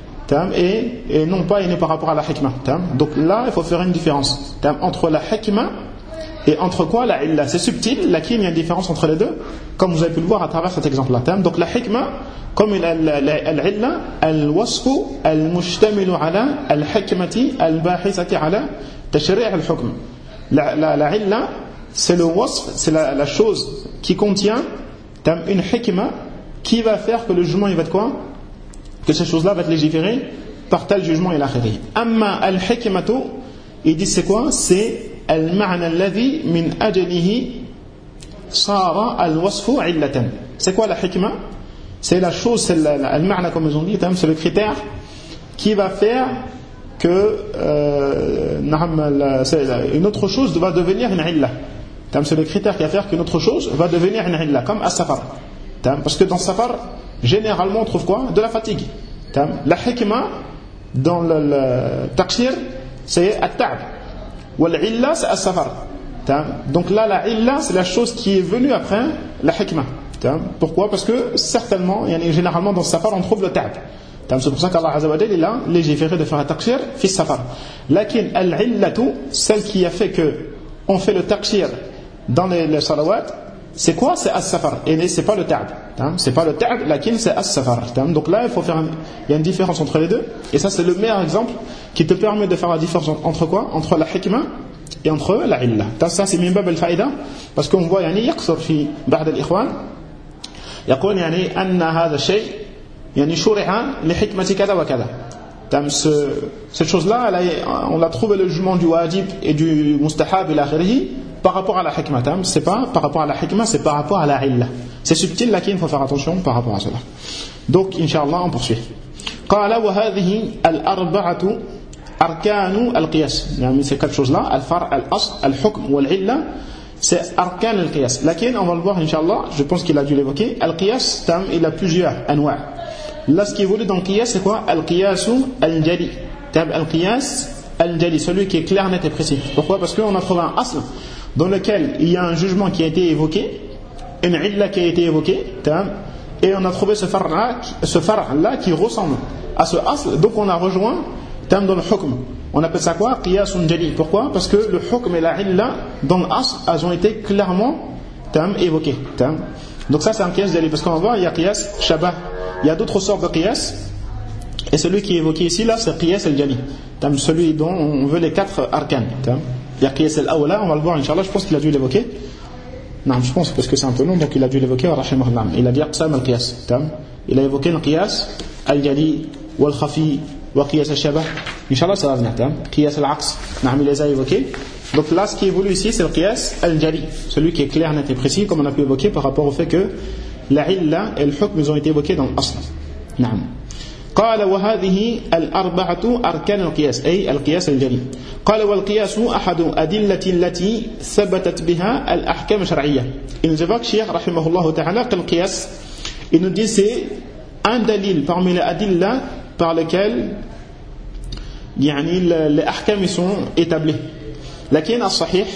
[SPEAKER 6] et non pas par rapport à la hikmah. Donc là, il faut faire une différence entre la hikmah et entre quoi la illa. C'est subtil, lakin il y a une différence entre les deux, comme vous avez pu le voir à travers cet exemple-là. Donc la hikmah, comme l'illa, al-wasfu al-mushtamilu ala al-hikmati al-bahisati ala tashri' al-hukm. La illa, c'est le wasf, c'est la chose qui contient une hikmah qui va faire que le jugement il va être quoi? Que cette chose-là va être légiférée par tel jugement et l'akhiri. Amma al-hikmatu, il dit c'est quoi? C'est al-ma'na alladhi min ajlihi sara al-wasfu illatan. C'est quoi la hikmah? C'est la chose, c'est al-ma'na comme ils ont dit, c'est le critère qui va faire que une autre chose va devenir une illa. C'est le critère qui va faire qu'une autre chose va devenir une illa, comme as-safar. Parce que dans le safar, généralement on trouve quoi? De la fatigue. La hikmah dans le taqsir, c'est at-ta'b. Wa l'illa, c'est as-safar. Donc là, la illa, c'est la chose qui est venue après la hikmah. Pourquoi? Parce que certainement, généralement dans le safar, on trouve le ta'b. C'est pour ça qu'Allah Azza wa Jalla, il a légiféré de faire un taqsir fi safar. Lakin al-illatu, celle qui a fait que on fait le taqsir dans les salawat, c'est quoi? C'est as-safar. Et c'est pas le ta'b. C'est pas le ta'b, lakin c'est as-safar. Donc là, il y a une différence entre les deux. Et ça, c'est le meilleur exemple qui te permet de faire la différence entre quoi? Entre la hikmah et entre la illa. Ça, c'est min bab al-faïda. Parce qu'on voit, يقصر في بعض الإخوان يقول أن هذا الشيء شرع لحكمة كذا وكذا. Cette chose-là, on l'a trouvé le jugement du wajib et du mustahab et l'akhirihi par rapport à la hikmah. C'est pas par rapport à la hikmah, c'est par rapport à la illa. C'est subtil, là qu'il faut faire attention par rapport à cela. Donc, Inch'Allah, on poursuit. قال وهذه الأربعة أركان القياس. Ces quatre choses-là, al-far', al-asl, al-hukm ou al-illa, c'est arkan al-qiyas. Lakin, on va le voir, Inch'Allah, je pense qu'il a dû l'évoquer. Al-qiyas, il a plusieurs anwa'. Là, ce qui évolue dans le qiyas, c'est quoi? Al-qiyasu al-jali. Al-qiyas al-jali, celui qui est clair, net et précis. Pourquoi? Parce qu'on a trouvé un asl dans lequel il y a un jugement qui a été évoqué, une illa qui a été évoquée, et on a trouvé ce far'-là qui ressemble à ce asl, donc on a rejoint dans le hukm. On appelle ça quoi? Qiyasun jali. Pourquoi? Parce que le hukm et la illa dans l'asl, elles ont été clairement évoquées. Donc ça, c'est un qiyas jali, parce qu'on va voir, il y a qiyas shabah. Il y a d'autres sortes de qiyas, et celui qui est évoqué ici, là, c'est qiyas al-jali. Celui dont on veut les 4 arkan. Il y a qiyas al-awla, on va le voir, Inch'Allah, je pense qu'il a dû l'évoquer. Non, je pense, parce que c'est un peu long, donc il a dû l'évoquer, rahimahullah. Il a dit aqsam al-qiyas. Il a évoqué le qiyas al-jali, wal-khafi, wa qiyas al-shabah. Inch'Allah, ça va venir. Qiyas al-aqs, il les a évoqués. Donc là, ce qui évolue ici, c'est le qiyas al-jali, celui qui est clair, net et précis, comme on a pu évoquer par rapport au fait que la illa et le hukm, ils ont été évoqués dans l'asl. قال وهذه الأربعة أركان القياس أي القياس الجلي. قال والقياس أحد أدلة التي ثبتت بها الأحكام الشرعية. Il nous évoque Cheikh rahimahullah ta'ala que le qiyas, il nous dit c'est un dalil parmi les adillah par lesquels les ahkam sont établis. Lakin as-sahih,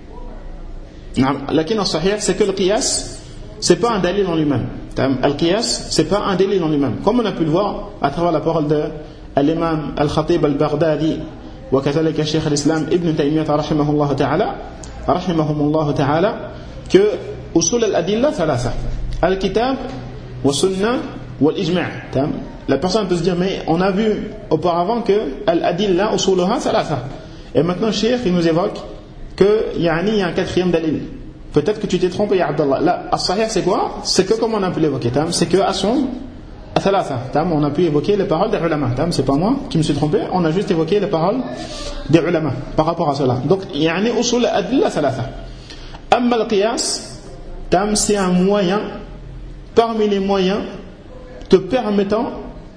[SPEAKER 6] c'est que le qiyas c'est pas un dalil en lui-même. Al-qiyas c'est pas un dalil en lui-même. Comme on a pu le voir à travers la parole de l'imam al-Khatib al-Baghdadi وكذلك الشيخ الإسلام ابن تيمية رحمه الله تعالى que usul al-adilla thalatha al-kitab wa sunnah wa al-ijma'. La personne peut se dire mais on a vu auparavant que al-adilla usuluha thalatha, et maintenant le cheikh il nous évoque que y a un quatrième dalil. Peut-être que tu t'es trompé, ya Abdallah. Là, as-sahih c'est quoi? C'est que comme on a pu l'évoquer, c'est que à son thalatha, on a pu évoquer les paroles des ulama. C'est pas moi qui me suis trompé, on a juste évoqué les paroles des ulama par rapport à cela. Donc il y a un usul al-adilla thalatha. Amma al-qiyas, c'est un moyen parmi les moyens te permettant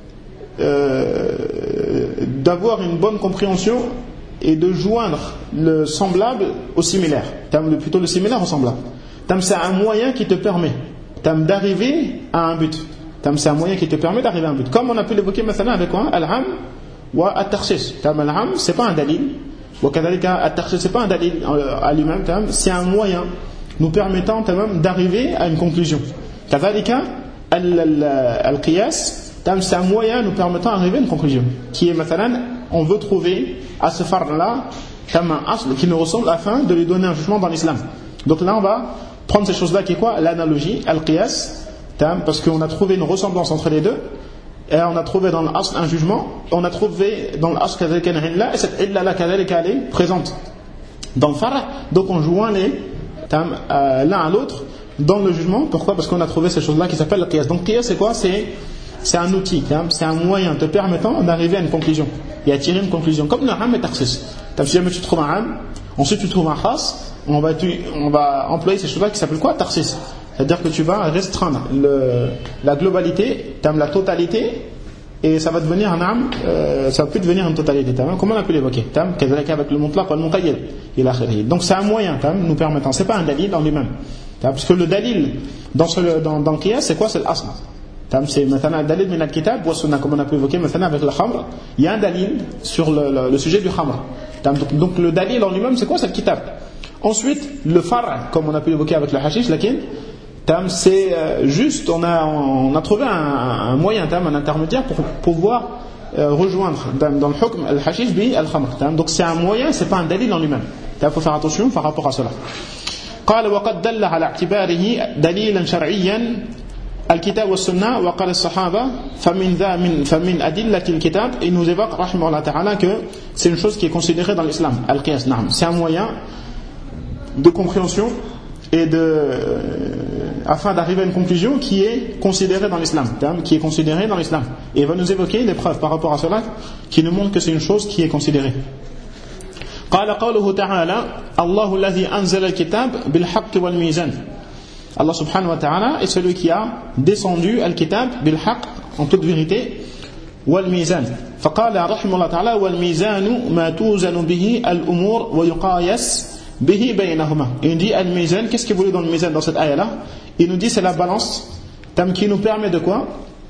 [SPEAKER 6] d'avoir une bonne compréhension et de joindre le semblable au similaire. Plutôt le similaire au semblable. C'est un moyen qui te permet d'arriver à un but. C'est un moyen qui te permet d'arriver à un but. Comme on a pu l'évoquer maintenant avec quoi? Al-ham wa at-takhsis. Al-ham c'est pas un dalil. At-takhsis c'est pas un dalil à lui-même. C'est un moyen nous permettant d'arriver à une conclusion. Al-qiyas c'est un moyen nous permettant d'arriver à une conclusion. Qui est maintenant, on veut trouver à ce phare-là un asl qui nous ressemble afin de lui donner un jugement dans l'islam. Donc là on va prendre ces choses-là qui est quoi? L'analogie, al-qiyas, parce qu'on a trouvé une ressemblance entre les deux, et on a trouvé dans l'asl un jugement, on a trouvé dans l'asl kadhalika une illa, et cette illa-là kadhalika elle est présente dans le phare, donc on joint l'un à l'autre dans le jugement. Pourquoi? Parce qu'on a trouvé ces choses-là qui s'appellent le qiyas. Donc qiyas c'est quoi? C'est un outil, c'est un moyen te permettant d'arriver à une conclusion et à tirer une conclusion. Comme le ham et takhsis. Si jamais tu trouves un ham, ensuite tu trouves un khas, on va employer ces choses-là qui s'appellent quoi? Takhsis. C'est-à-dire que tu vas restreindre la globalité, la totalité, et ça va devenir un ham, ça va plus devenir une totalité. Comment on a pu l'évoquer? Avec le mutlaq wal muqayyad ila akhirih. Donc c'est un moyen nous permettant, c'est pas un dalil en lui-même. Parce que le dalil dans le qiyas c'est quoi? C'est l'asl. C'est maintenant un dalil min al-kitab wa sunnah, comme on a pu évoquer maintenant avec le khamr. Il y a un dalil sur le sujet du khamr. Donc le dalil en lui-même c'est quoi? C'est le kitab. Ensuite le far', comme on a pu évoquer avec le hashish, lakin c'est juste on a trouvé un moyen, un intermédiaire pour pouvoir rejoindre dans le hukm al-hashish bi al-khamr. Donc c'est un moyen, c'est pas un dalil en lui-même. Il faut faire attention par rapport à cela. قال وقد دل على اعتباره دليلا شرعيا الكتاب والسنة وقال الصحابة فمن أدلة الكتاب. Il nous évoque رحمه الله تعالى que c'est une chose qui est considérée dans l'islam. Al-qiyas, c'est un moyen de compréhension et afin d'arriver à une conclusion qui est considérée dans l'islam, Et il va nous évoquer des preuves par rapport à cela qui nous montrent que c'est une chose qui est considérée. قال قوله تعالى الله الذي أنزل الكتاب بالحق والميزان. Allah subhanahu wa ta'ala est celui qui a descendu al-kitab bil-haq, en toute vérité, wal-mizan. فقال رحمه الله تعالى والميزان ما توزن به الأمور ويقايس به بينهما. Il dit al-mizan, qu'est-ce qu'il voulait dans le mizan dans cette ayah-là? Il nous dit c'est la balance qui nous permet de quoi?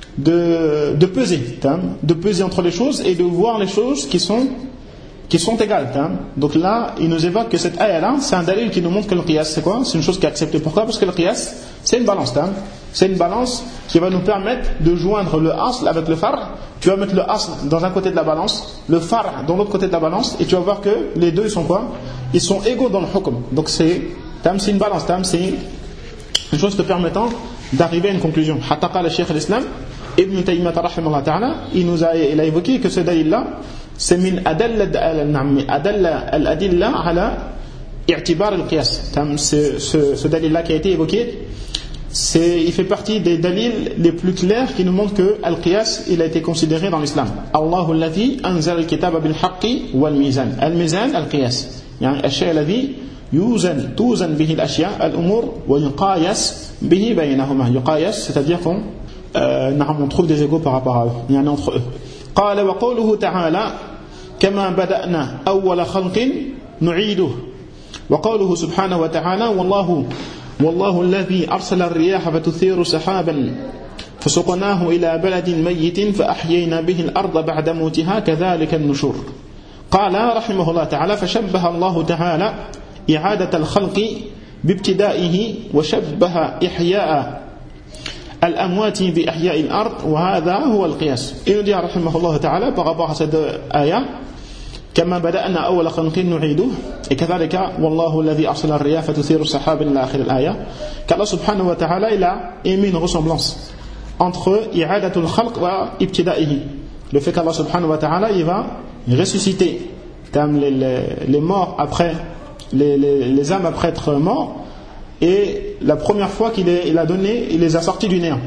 [SPEAKER 6] De peser entre les choses et de voir les choses qui sont égales. Donc là, il nous évoque que cette ayah-là, c'est un dalil qui nous montre que le qiyas, c'est quoi? C'est une chose qui est acceptée. Pourquoi? Parce que le qiyas, c'est une balance. C'est une balance qui va nous permettre de joindre le asl avec le far'. Tu vas mettre le asl dans un côté de la balance, le far' dans l'autre côté de la balance, et tu vas voir que les deux, ils sont quoi? Ils sont égaux dans le hukm. Donc c'est une balance. C'est une chose te permettant d'arriver à une conclusion. Hatta qala Cheikh al-Islam Ibn Taymiyyah rahimahullah ta'ala, il a évoqué que ce dalil-là, c'est min adalla al-adilla ala i'tibar al-qiyas. Ce dalil-là qui a été évoqué, il fait partie des dalils les plus clairs qui nous montrent que al-qiyas, il a été considéré dans l'islam. Allahu alladhi anzala al-kitaba bil-haqqi wal-mizan. Al-mizan, al-qiyas. Yani al-shay' alladhi توزن به الأشياء الأمور ويقايس به بينهما. يقايس, c'est-à-dire qu'on on trouve des égaux par rapport à eux, il y en a entre eux. قال وقوله تعالى كما بدأنا أول خلق نعيده وقوله سبحانه وتعالى والله الذي أرسل الرياح فتثير سحابا فسقناه إلى بلد ميت فأحيينا به الأرض بعد موتها كذلك النشور. قال رحمه الله تعالى فشبه الله تعالى إعادة الخلق بابتدائه وشبه إحياء الأموات بإحياء الأرض وهذا هو القياس. Il nous dit رحمه الله تعالى par rapport à cette ayah كما بدأنا أول خلق نعيده et كذلك والله الذي أرسل الرياح فتثير سحابا إلى آخر الآية qu'Allah subhanahu wa ta'ala il a émis une ressemblance entre i'adatul khalq wa ibtida'ihi, le fait qu'Allah subhanahu wa ta'ala il va ressusciter les morts après les âmes après être morts, et la première fois qu'il a donné, il les a sortis du néant.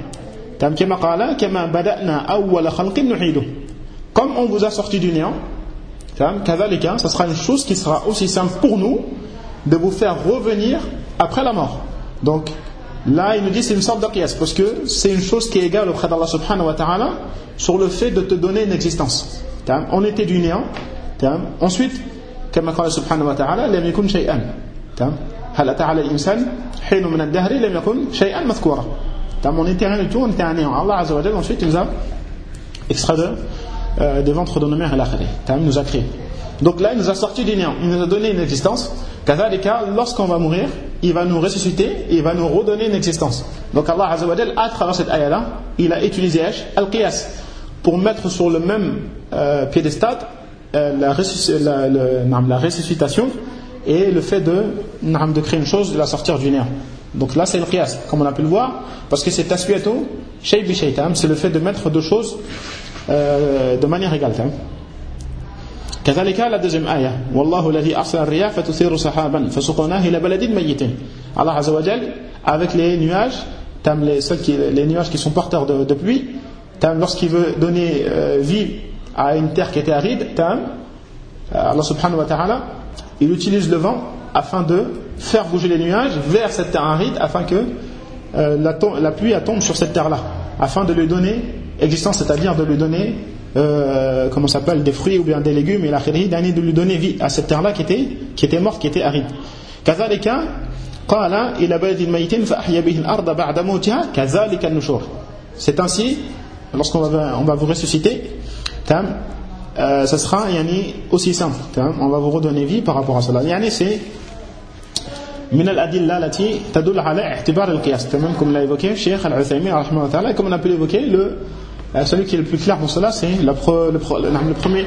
[SPEAKER 6] Comme on vous a sorti du néant, ça sera une chose qui sera aussi simple pour nous de vous faire revenir après la mort. Donc là il nous dit c'est une sorte de qiyas, parce que c'est une chose qui est égale auprès d'Allah subhanahu wa ta'ala sur le fait de te donner une existence. On était du néant, ensuite كما قال سبحانه وتعالى لم يكن شيئا هل أتى على الإنسان حين من الدهر لم يكن شيئا مذكورا. On était rien du tout, on était un néant. Allah Azza wa Jalla ensuite il nous a extrait des ventres de nos mères et l'akhirah, il nous a créé. Donc là il nous a sorti du néant, il nous a donné une existence. Kadhalika, lorsqu'on va mourir, il va nous ressusciter et il va nous redonner une existence. Donc Allah Azza wa Jalla, à travers cette ayah là, il a utilisé al-qiyas pour mettre sur le même piédestal la ressuscitation et le fait de créer une chose, de la sortir du néant. Donc là c'est le qiyas, comme on a pu le voir, parce que c'est taswiyatu shay bi shay, c'est le fait de mettre deux choses de manière égale. كذلك la deuxième ayah والله الذي أرسل الرياح فتثير سحابا فسقناه إلى بلد ميت. Allah Azza wa Jalla, avec les nuages, les nuages qui sont porteurs de pluie, lorsqu'il veut donner vie à une terre qui était aride, Allah subhanahu wa ta'ala il utilise le vent afin de faire bouger les nuages vers cette terre aride, afin que la pluie tombe sur cette terre là, afin de lui donner existence, c'est-à-dire de lui donner comment ça s'appelle, des fruits ou bien des légumes, et de lui donner vie à cette terre là qui était morte, qui était aride. كذلك قال إلى بلد ميت فأحيا به الأرض بعد موتها كذلك النشور. C'est ainsi, lorsqu'on va vous ressusciter, ça sera aussi simple, on va vous redonner vie par rapport à cela. C'est من الأدلة التي تدل على اعتبار القياس, comme l'a évoqué Cheikh Al-Uthaymin rahimahullah ta'ala, et comme on a pu l'évoquer, celui qui est le plus clair dans cela, c'est la première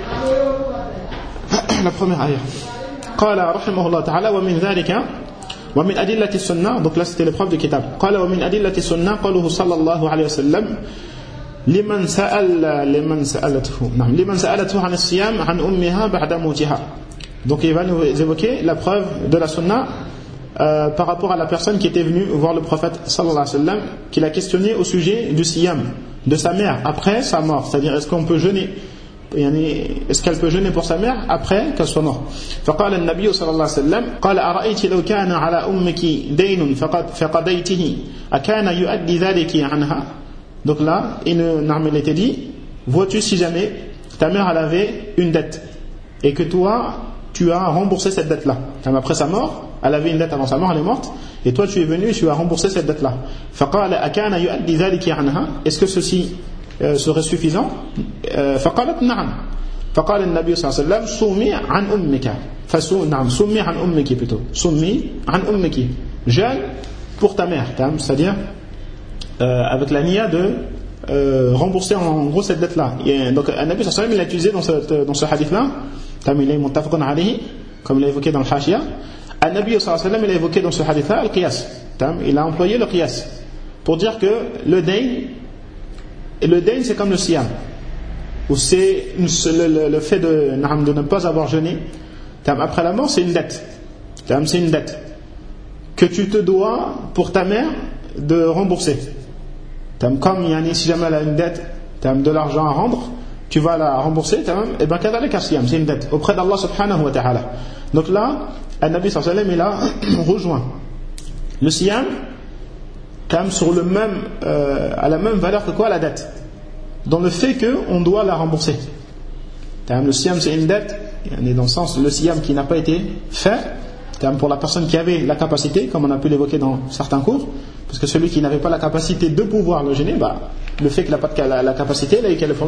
[SPEAKER 6] ayah. قال رحمه الله تعالى ومن ذلك ومن أدلة السنة, donc là c'était l'épreuve du kitab. قال ومن أدلة السنة قوله صلى الله عليه وسلم لمن سألته عن الصيام عن أمها بعد موتها. Donc il va nous évoquer la preuve de la sunna par rapport à la personne qui était venue voir le prophète sallallahu alayhi wa sallam, qui l'a questionné au sujet du siyam de sa mère après sa mort, c'est-à-dire est-ce qu'on peut jeûner, est-ce qu'elle peut jeûner pour sa mère après qu'elle soit morte. فقال النبي صلى الله عليه وسلم قال أرأيت لو كان على أمك دين فقضيته أكان يؤدي ذلك عنها. Donc là il était dit, vois-tu si jamais ta mère elle avait une dette et que toi tu as remboursé cette dette là, après sa mort, elle avait une dette avant sa mort, elle est morte, et toi tu es venu et tu as remboursé cette dette là. فقال أكان يؤدي ذلك عنها, est-ce que ceci serait suffisant? فقالت نعم. فقال النبي صلى الله عليه وسلم صومي عن أمك. نعم صومي عن أمك plutôt. صومي عن أمك. Jeûne pour ta mère, c'est-à-dire avec la niya de rembourser en gros cette dette là. Donc le Nabi sallallahu alayhi wa sallam il l'a utilisé dans ce hadith là, il est muttafaqun alayhi, comme il l'a évoqué dans le Hashia. Le Nabi sallallahu alayhi wa sallam il a évoqué dans ce hadith là le qiyas, il a employé le qiyas pour dire que le dayn c'est comme le siyam, ou c'est le fait de ne pas avoir jeûné après la mort, c'est une dette, c'est une dette que tu te dois pour ta mère de rembourser. Comme si jamais elle a une dette de l'argent à rendre, tu vas la rembourser, et bien kadhalika siyam, c'est une dette auprès d'Allah subhanahu wa ta'ala. Donc là, le Nabi sallallahu alayhi wa sallam il a rejoint le siyam quand même sur le même, à la même valeur que quoi, la dette, dans le fait qu'on doit la rembourser. Le siyam c'est une dette, dans le sens le siyam qui n'a pas été fait pour la personne qui avait la capacité, comme on a pu l'évoquer dans certains cours, parce que celui qui n'avait pas la capacité de pouvoir le jeûner, le fait qu'il n'a pas la capacité, là, il a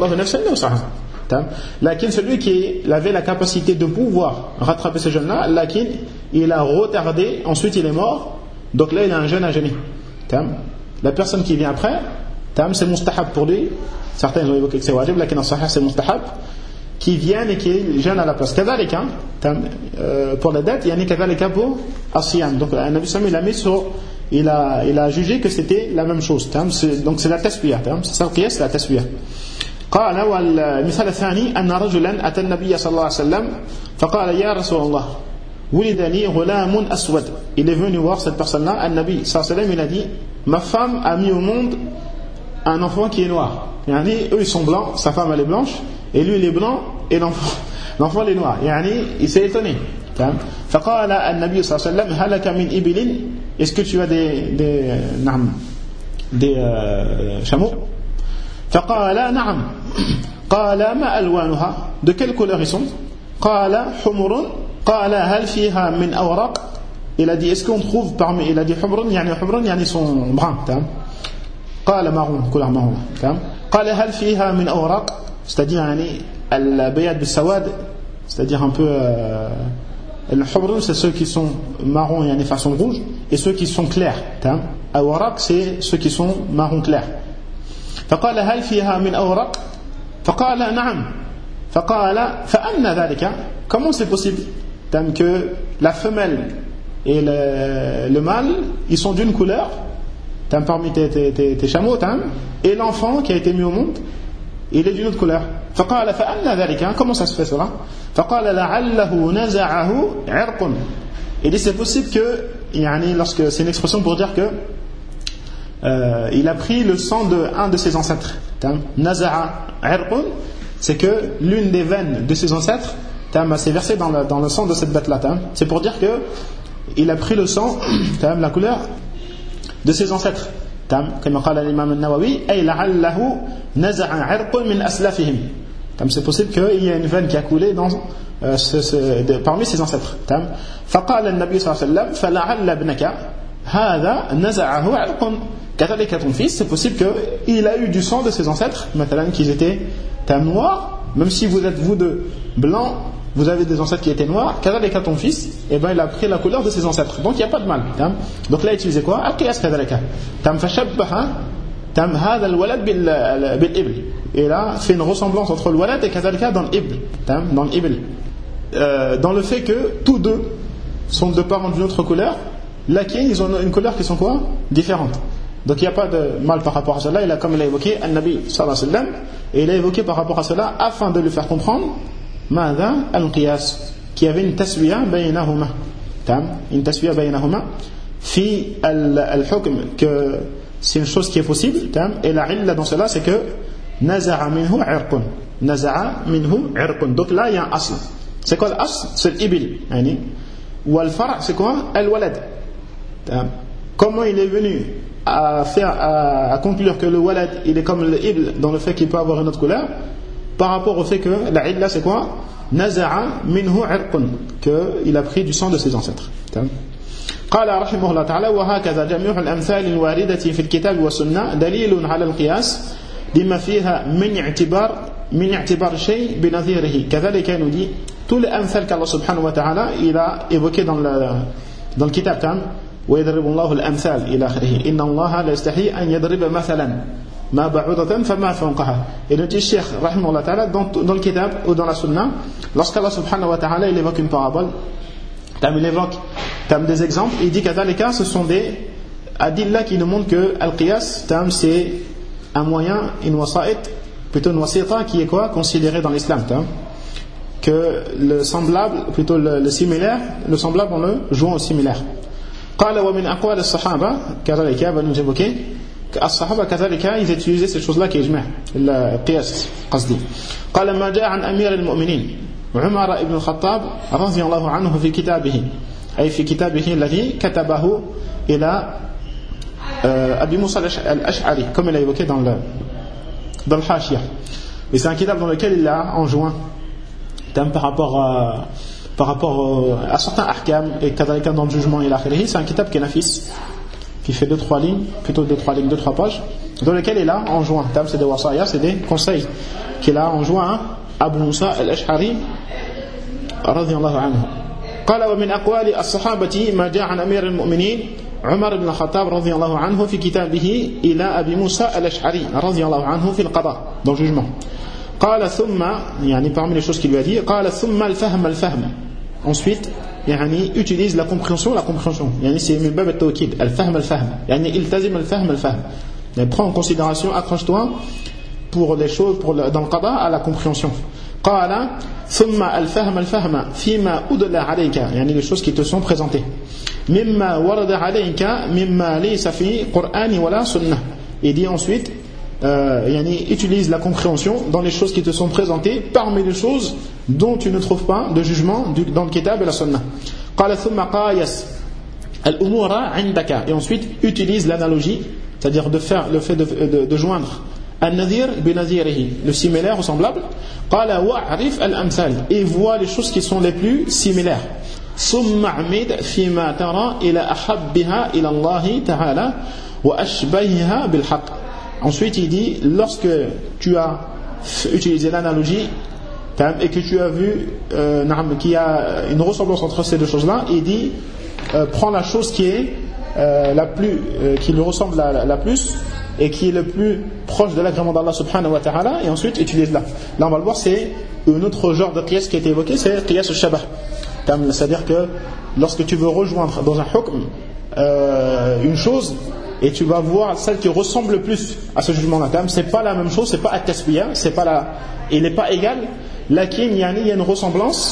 [SPEAKER 6] celui qui avait la capacité de pouvoir rattraper ce jeûne-là, il a retardé, ensuite il est mort, donc là il a un jeûne à jeûner. La personne qui vient après, c'est mustahab pour lui, certains ont évoqué que c'est wajib, c'est mustahab, qui viennent et qui jeûnent à la place. Kadhalika, pour la dette, il y a kadhalika pour as-siyam. Donc, un Nabi Sallam, il a jugé que c'était la même chose. Donc, c'est la tasbiyah. C'est ça le qiyas, c'est la tasbiyah. قال والمثال الثاني أن رجلا أتى النبي صلى الله عليه وسلم فقال يا رسول الله ولد لي غلام أسود. Il est venu voir cette personne-là, An-Nabi sallallahu alayhi wa sallam, il a dit ma femme a mis au monde un enfant qui est noir. Eux ils sont blancs, sa femme elle est blanche, et lui il est blanc, et l'enfant il est noir. Il s'est étonné. فقال النبي صلى الله عليه وسلم هلك من إبل. Est-ce que tu as des chameaux? فقال نعم. قال ما ألوانها. De quelle couleur ils sont? قال حمر. قال هل فيها من أوراق. Il a dit est-ce qu'on trouve parmi, il a dit حمر يعني sont bruns. قال marron, couleur marron. قال هل فيها من أوراق. c'est-à-dire البياض بالسواد, c'est-à-dire un peu الحمر c'est ceux qui sont marrons façon rouge, et ceux qui sont clairs. أوراق c'est ceux qui sont marron clair. فقال هل فيها من أوراق. فقال نعم. فقال فأن ذلك. Comment c'est possible que la femelle et le mâle ils sont d'une couleur parmi tes chameaux, et l'enfant qui a été mis au monde il est d'une autre couleur. فقال فأن ذلك. Comment ça se fait cela. فقال لعله نزعه عرق. Il dit c'est possible que lorsque c'est une expression pour dire que il a pris le sang de un de ses ancêtres. Naza'a irqun, c'est que l'une des veines de ses ancêtres s'est versée dans le sang de cette bête-là. C'est pour dire que il a pris le sang, la couleur de ses ancêtres. Comme قال l'imam al-Nawawi, ay la'allahu naza'a irqun min aslafihim. C'est possible qu'il y ait une veine qui a coulé parmi ses ancêtres. فقال النبي صلى الله عليه وسلم فلعل ابنك هذا نزعه عرق. Catholique à ton fils, c'est possible qu'il a eu du sang de ses ancêtres, qu'ils étaient noirs, même si vous êtes vous deux blancs, vous avez des ancêtres qui étaient noirs, catholique à ton fils, il a pris la couleur de ses ancêtres. Donc il n'y a pas de mal. Donc là, utilisez quoi? Al-qiyas kadhalika. Fashabbaha hadha al-walad bil-ibl. Et là, fait une ressemblance entre le walad et kadhalika dans l'ibl. Dans l'ibl. Dans le fait que tous deux sont de parents d'une autre couleur, ils ont une couleur qui sont quoi? Différentes. Donc il n'y a pas de mal par rapport à cela. Comme il a évoqué An-Nabi sallallahu alayhi wa sallam, et il a évoqué par rapport à cela afin de lui faire comprendre Mada al-qiyas, qui avait une taswiya baynahuma, une taswiya baynahuma fi al-hukm, que c'est une chose qui est possible, et la illa dans cela c'est que naza'a minhu irqun, naza'a minhu irqun. Donc là il y a un asl. C'est quoi l'asl? C'est l'ibil. Ou al-far' c'est quoi? Al-walad. Comment il est venu à conclure que le walad il est comme le ibl dans le fait qu'il peut avoir une autre couleur, par rapport au fait que la illa c'est quoi? Naza'a minhu irqun, qu'il a pris du sang de ses ancêtres. قال رحمه الله تعالى وهكذا جميع الأمثال الواردة في الكتاب والسنة دليل على القياس لما فيها من اعتبار شيء بنظيره. كذلك nous dit tous les amthal qu'Allah subhanahu wa ta'ala il a évoqué dans le kitab ويضرب الله الأمثال إلى آخره إن الله لا يستحي أن يضرب مثلا ما بعوضة فما فوقها. Et le dit Cheikh rahimahullah ta'ala dans le kitab ou dans la sunna, lorsqu'Allah subhanahu wa ta'ala il évoque une parabole, il évoque des exemples, il dit qu'à tel cas ce sont des adilla qui nous montrent que al-qiyas c'est un moyen, une wasa'it, plutôt une wasita qui est quoi? Considéré dans l'islam, que le semblable, plutôt le similaire, le semblable on le joint au similaire. قال ومن أقوال الصحابة كذلك va nous évoquer الصحابة كذلك ils utilisaient ces choses-là qui يجمع القياس قصدي. قال ما جاء عن أمير المؤمنين عمر بن الخطاب رضي الله عنه في كتابه، أي في كتابه الذي كتبه إلى Abi Moussa al-Ash'ari, comme il a évoqué dans le Hashiyah. Et c'est un kitab dans lequel il a enjoint par rapport à certains ahkam et kadhalika dans le jugement et l'akhiri. C'est un kitab qui est nafis, qui fait 2-3 lignes, plutôt 2-3 lignes, 2-3 pages, dans lequel il a enjoint, c'est des wasaya, c'est des conseils qu'il a enjoint à Abu Moussa al-Ash'ari radiyallahu anhu. قال ومن أقوال الصحابة ما جاء عن أمير المؤمنين عمر بن الخطاب رضي الله عنه في كتابه إلى أبي موسى الأشعري رضي الله عنه في القضاء dans le jugement. قال ثم يعني parmi les choses qu'il lui a dit قال ثم الفهم ensuite يعني utilise la compréhension يعني c'est من باب التوكيد الفهم يعني التزم الفهم يعني prends en considération, accroche-toi pour les choses dans le qada à la compréhension. قال ثم الفهم فيما أدل عليك يعني les choses qui te sont présentées مما ورد عليك مما ليس في قرآن ولا سنة. Et dit ensuite يعني utilise la compréhension dans les choses qui te sont présentées parmi les choses dont tu ne trouves pas de jugement dans le kitab et la sunna. قال ثم قايس الأمور عندك. Et ensuite utilise l'analogie, c'est-à-dire de faire le fait de joindre النذير بنذيره, le similaire au semblable. قال وأعرف الأمثال, et voit les choses qui sont les plus similaires. ثم عمد فيما ترى إلى أحبها إلى الله تعالى وأشبهها بالحق. Ensuite il dit, lorsque tu as utilisé l'analogie et que tu as vu qu'il y a une ressemblance entre ces deux choses-là, il dit prends la chose qui est qui lui ressemble la plus et qui est le plus proche de l'agrément d'Allah subhanahu wa ta'ala, et ensuite utilise-la. Là on va le voir, c'est un autre genre de qiyas qui a été évoqué, c'est qiyas al-shabah. C'est-à-dire que lorsque tu veux rejoindre dans un hukm une chose, et tu vas voir celle qui ressemble le plus à ce jugement-là, c'est pas la même chose, c'est pas at-tasbiya, il n'est pas égal, lakin il y a une ressemblance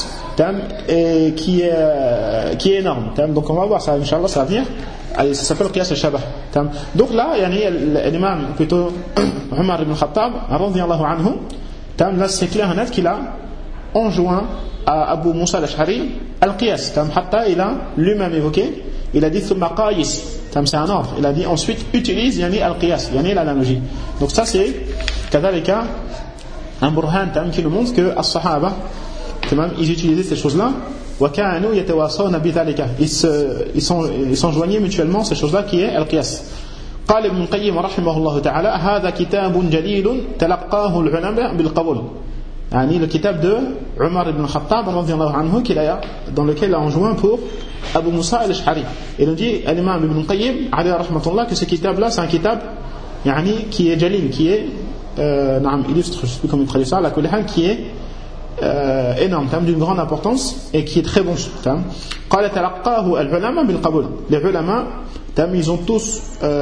[SPEAKER 6] qui est énorme. Donc on va voir ça, Inch'Allah, ça va venir. Ça s'appelle qiyas al-shabah. Donc là, l'imam plutôt Omar ibn Khattab radiyallahu anhu, là c'est clair et net qu'il a enjoint à Abu Moussa al-Ash'ari al-qiyas. Hatta il a lui-même évoqué, il a dit thumma qayis, c'est un ordre, il a dit ensuite utilise al-qiyas, l'analogie. Donc ça c'est kadhalika un burhan qui nous montre que as-sahaba ils utilisaient ces choses-là. وكانوا يتواصون بذلك, ils s'enjoignaient mutuellement ces choses-là qui est al-qiyas. قال ابن القيم رحمه الله تعالى هذا كتاب جليل تلقاه العلماء بالقبول. يعني le kitab de Omar ibn Khattab radiyallahu anhu dans lequel il a enjoint pour Abu Moussa al-Ash'ari. Et il dit à l'imam ibn Qayyim alayhi rahmatullah que ce kitab-là c'est un kitab qui est jalil, qui est illustre, je ne sais plus comment il traduit ça, la kulhan, qui est énorme, d'une grande importance et qui est très bon. قال تلقاه العلماء بالقبول. Les ulama ils ont tous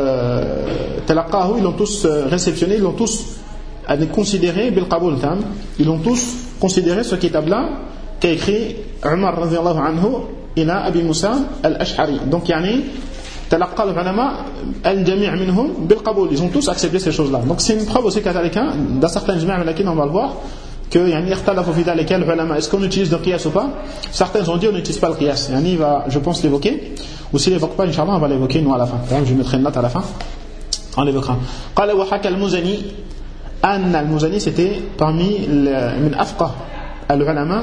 [SPEAKER 6] réceptionné, ils l'ont tous considéré بالقبول. Ils ont tous considéré ce kitab-là qu'a écrit Omar radiyallahu anhu ila Abi Moussa al-Ash'ari. Donc تلقى العلماء الجميع منهم بالقبول, ils ont tous accepté ces choses-là. Donc c'est une preuve aussi كذلك dans certains jami'ah laquelle on va le voir que اختلفوا في ذلك العلماء, est-ce qu'on utilise le qiyas ou pas. Certains ont dit on n'utilise pas le qiyas, il va je pense l'évoquer, ou s'il l'évoque pas Inch'Allah on va l'évoquer nous à la fin. Je mettrai une note à la fin, on l'évoquera. قال وحكى المزني أن المزني c'était parmi من أفقه العلماء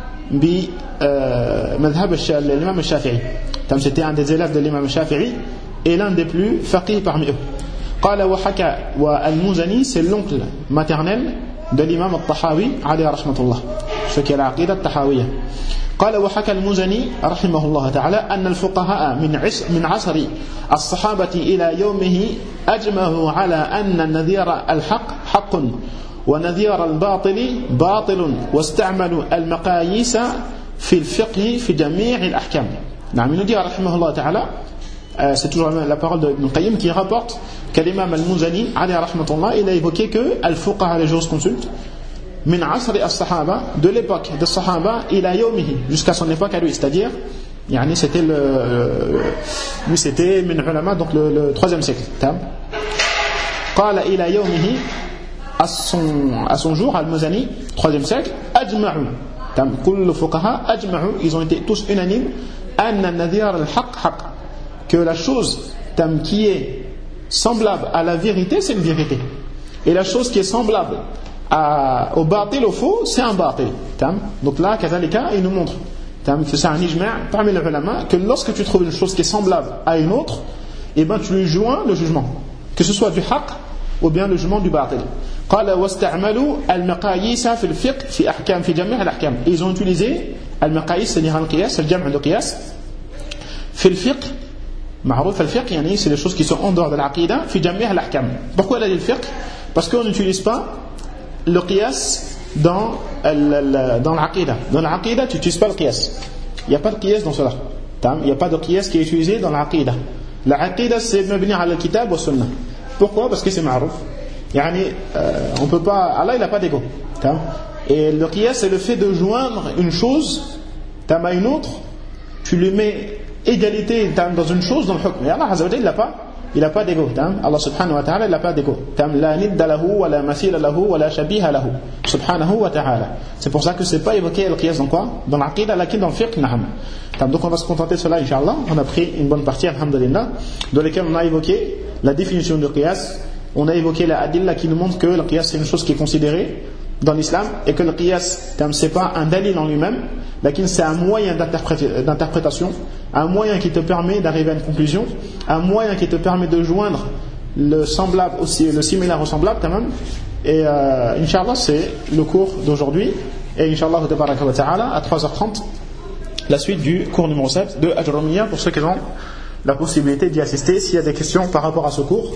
[SPEAKER 6] بمذهب الإمام الشافعي, c'était un des élèves de l'imam Shafi'i et l'un des plus faqih parmi eux. قال وحكى والمزني c'est l'oncle maternel de l'imam al-Tahawi alayhi rahmatullah, ce qui est l'aqida al-Tahawiyya. قال وحكى المزني رحمه الله تعالى أن الفقهاء من عصر الصحابة إلى يومه أجمعوا على أن النذير الحق حق ونذير الباطل باطل واستعملوا المقاييس في الفقه في جميع الأحكام. نعم, il nous dit رحمه الله تعالى, c'est toujours la parole de Ibn Qayyim qui rapporte que l'imam al-Muzani alayhi rahmatullah, il a évoqué que al-fuqaha, les jurisconsultes, min asri as-sahaba, de l'époque des sahaba ila yawmihi, jusqu'à son époque à lui, c'est-à-dire c'était lui c'était min ulama, donc le 3e siècle. Qala ila yawmihi, à son jour al-Muzani, 3e siècle, ajma'u, kullu fuqaha ajma'u, ils ont été tous unanimes anna an-nadhir al-haq haq, que la chose qui est semblable à la vérité, c'est une vérité. Et la chose qui est semblable au batil, au faux, c'est un batil. Donc là, Kazalika, il nous montre que c'est un ijma' parmi les ulama, que lorsque tu trouves une chose qui est semblable à une autre, et ben tu lui joins le jugement, que ce soit du haqq ou bien le jugement du batil. قال واستعملوا المقاييس في الفقه في أحكام في جميع الأحكام. Ils ont utilisé المقاييس, c'est-à-dire le qiyas, c'est le jam' de qiyas. في الفقه معروف الفقه يعني c'est les choses qui sont en dehors de l'aqida في جميع الأحكام. Pourquoi elle a dit le fiqh? Parce qu'on n'utilise pas le qiyas dans l'aqida. Dans l'aqida, tu n'utilises pas le qiyas. Il n'y a pas de qiyas dans cela. Il n'y a pas de qiyas qui est utilisé dans l'aqida. L'aqida, c'est mabni ala al-kitab wa sunnah. Pourquoi? Parce que c'est ma'rouf. On peut pas, Allah il n'a pas d'ego. Et le qiyas, c'est le fait de joindre une chose à une autre. Tu lui mets égalité dans une chose dans le hukm. Et Allah Azza wa Jalla, il n'a pas d'ego. Allah subhanahu wa ta'ala, il n'a pas d'ego. La nidda lahu, wa la masila lahu, wa la shabiha lahu. Subhanahu wa ta'ala. C'est pour ça que c'est pas évoqué le qiyas dans quoi? Dans l'aqida, lakin dans le fiqh, na'am. Donc on va se contenter de cela, inshallah. On a pris une bonne partie, alhamdulillah, dans lesquelles on a évoqué la définition de qiyas. On a évoqué la adilla qui nous montre que le qiyas c'est une chose qui est considérée dans l'islam et que le qiyas c'est pas un dalil en lui-même, mais c'est un moyen d'interprétation, un moyen qui te permet d'arriver à une conclusion, un moyen qui te permet de joindre le semblable aussi, le similaire au semblable quand même. Et inshallah c'est le cours d'aujourd'hui et inshallah à 3h30 la suite du cours numéro 7 de Ajrumiyya pour ceux qui ont la possibilité d'y assister. S'il y a des questions par rapport à ce cours,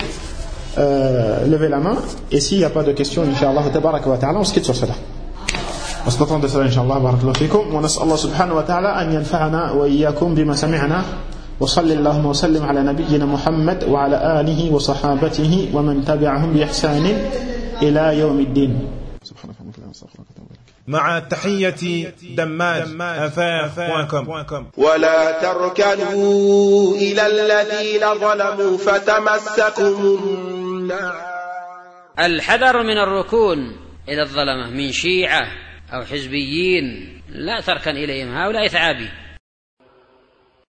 [SPEAKER 6] levez la main, et s'il n'y a pas de questions, inshallah on se quitte sur cela. On se contente de cela, inshallah. Barakallahu fikum. Wa nas'al Allah subhanahu wa ta'ala an yanfa'ana wa iyyakum bima sami'na. Wa sallallahu wa sallim ala nabiyyina Muhammad wa ala alihi wa sahabatihi wa man tabi'ahum bi ihsanin ila yawmiddin.
[SPEAKER 8] مع تحية دماج@affaires.com.
[SPEAKER 9] ولا تركنوا إلى الذين ظلموا فتمسكم النار.
[SPEAKER 2] الحذر من الركون إلى الظلمة من شيعة أو حزبيين، لا تركن إليهم، هؤلاء ثعابين.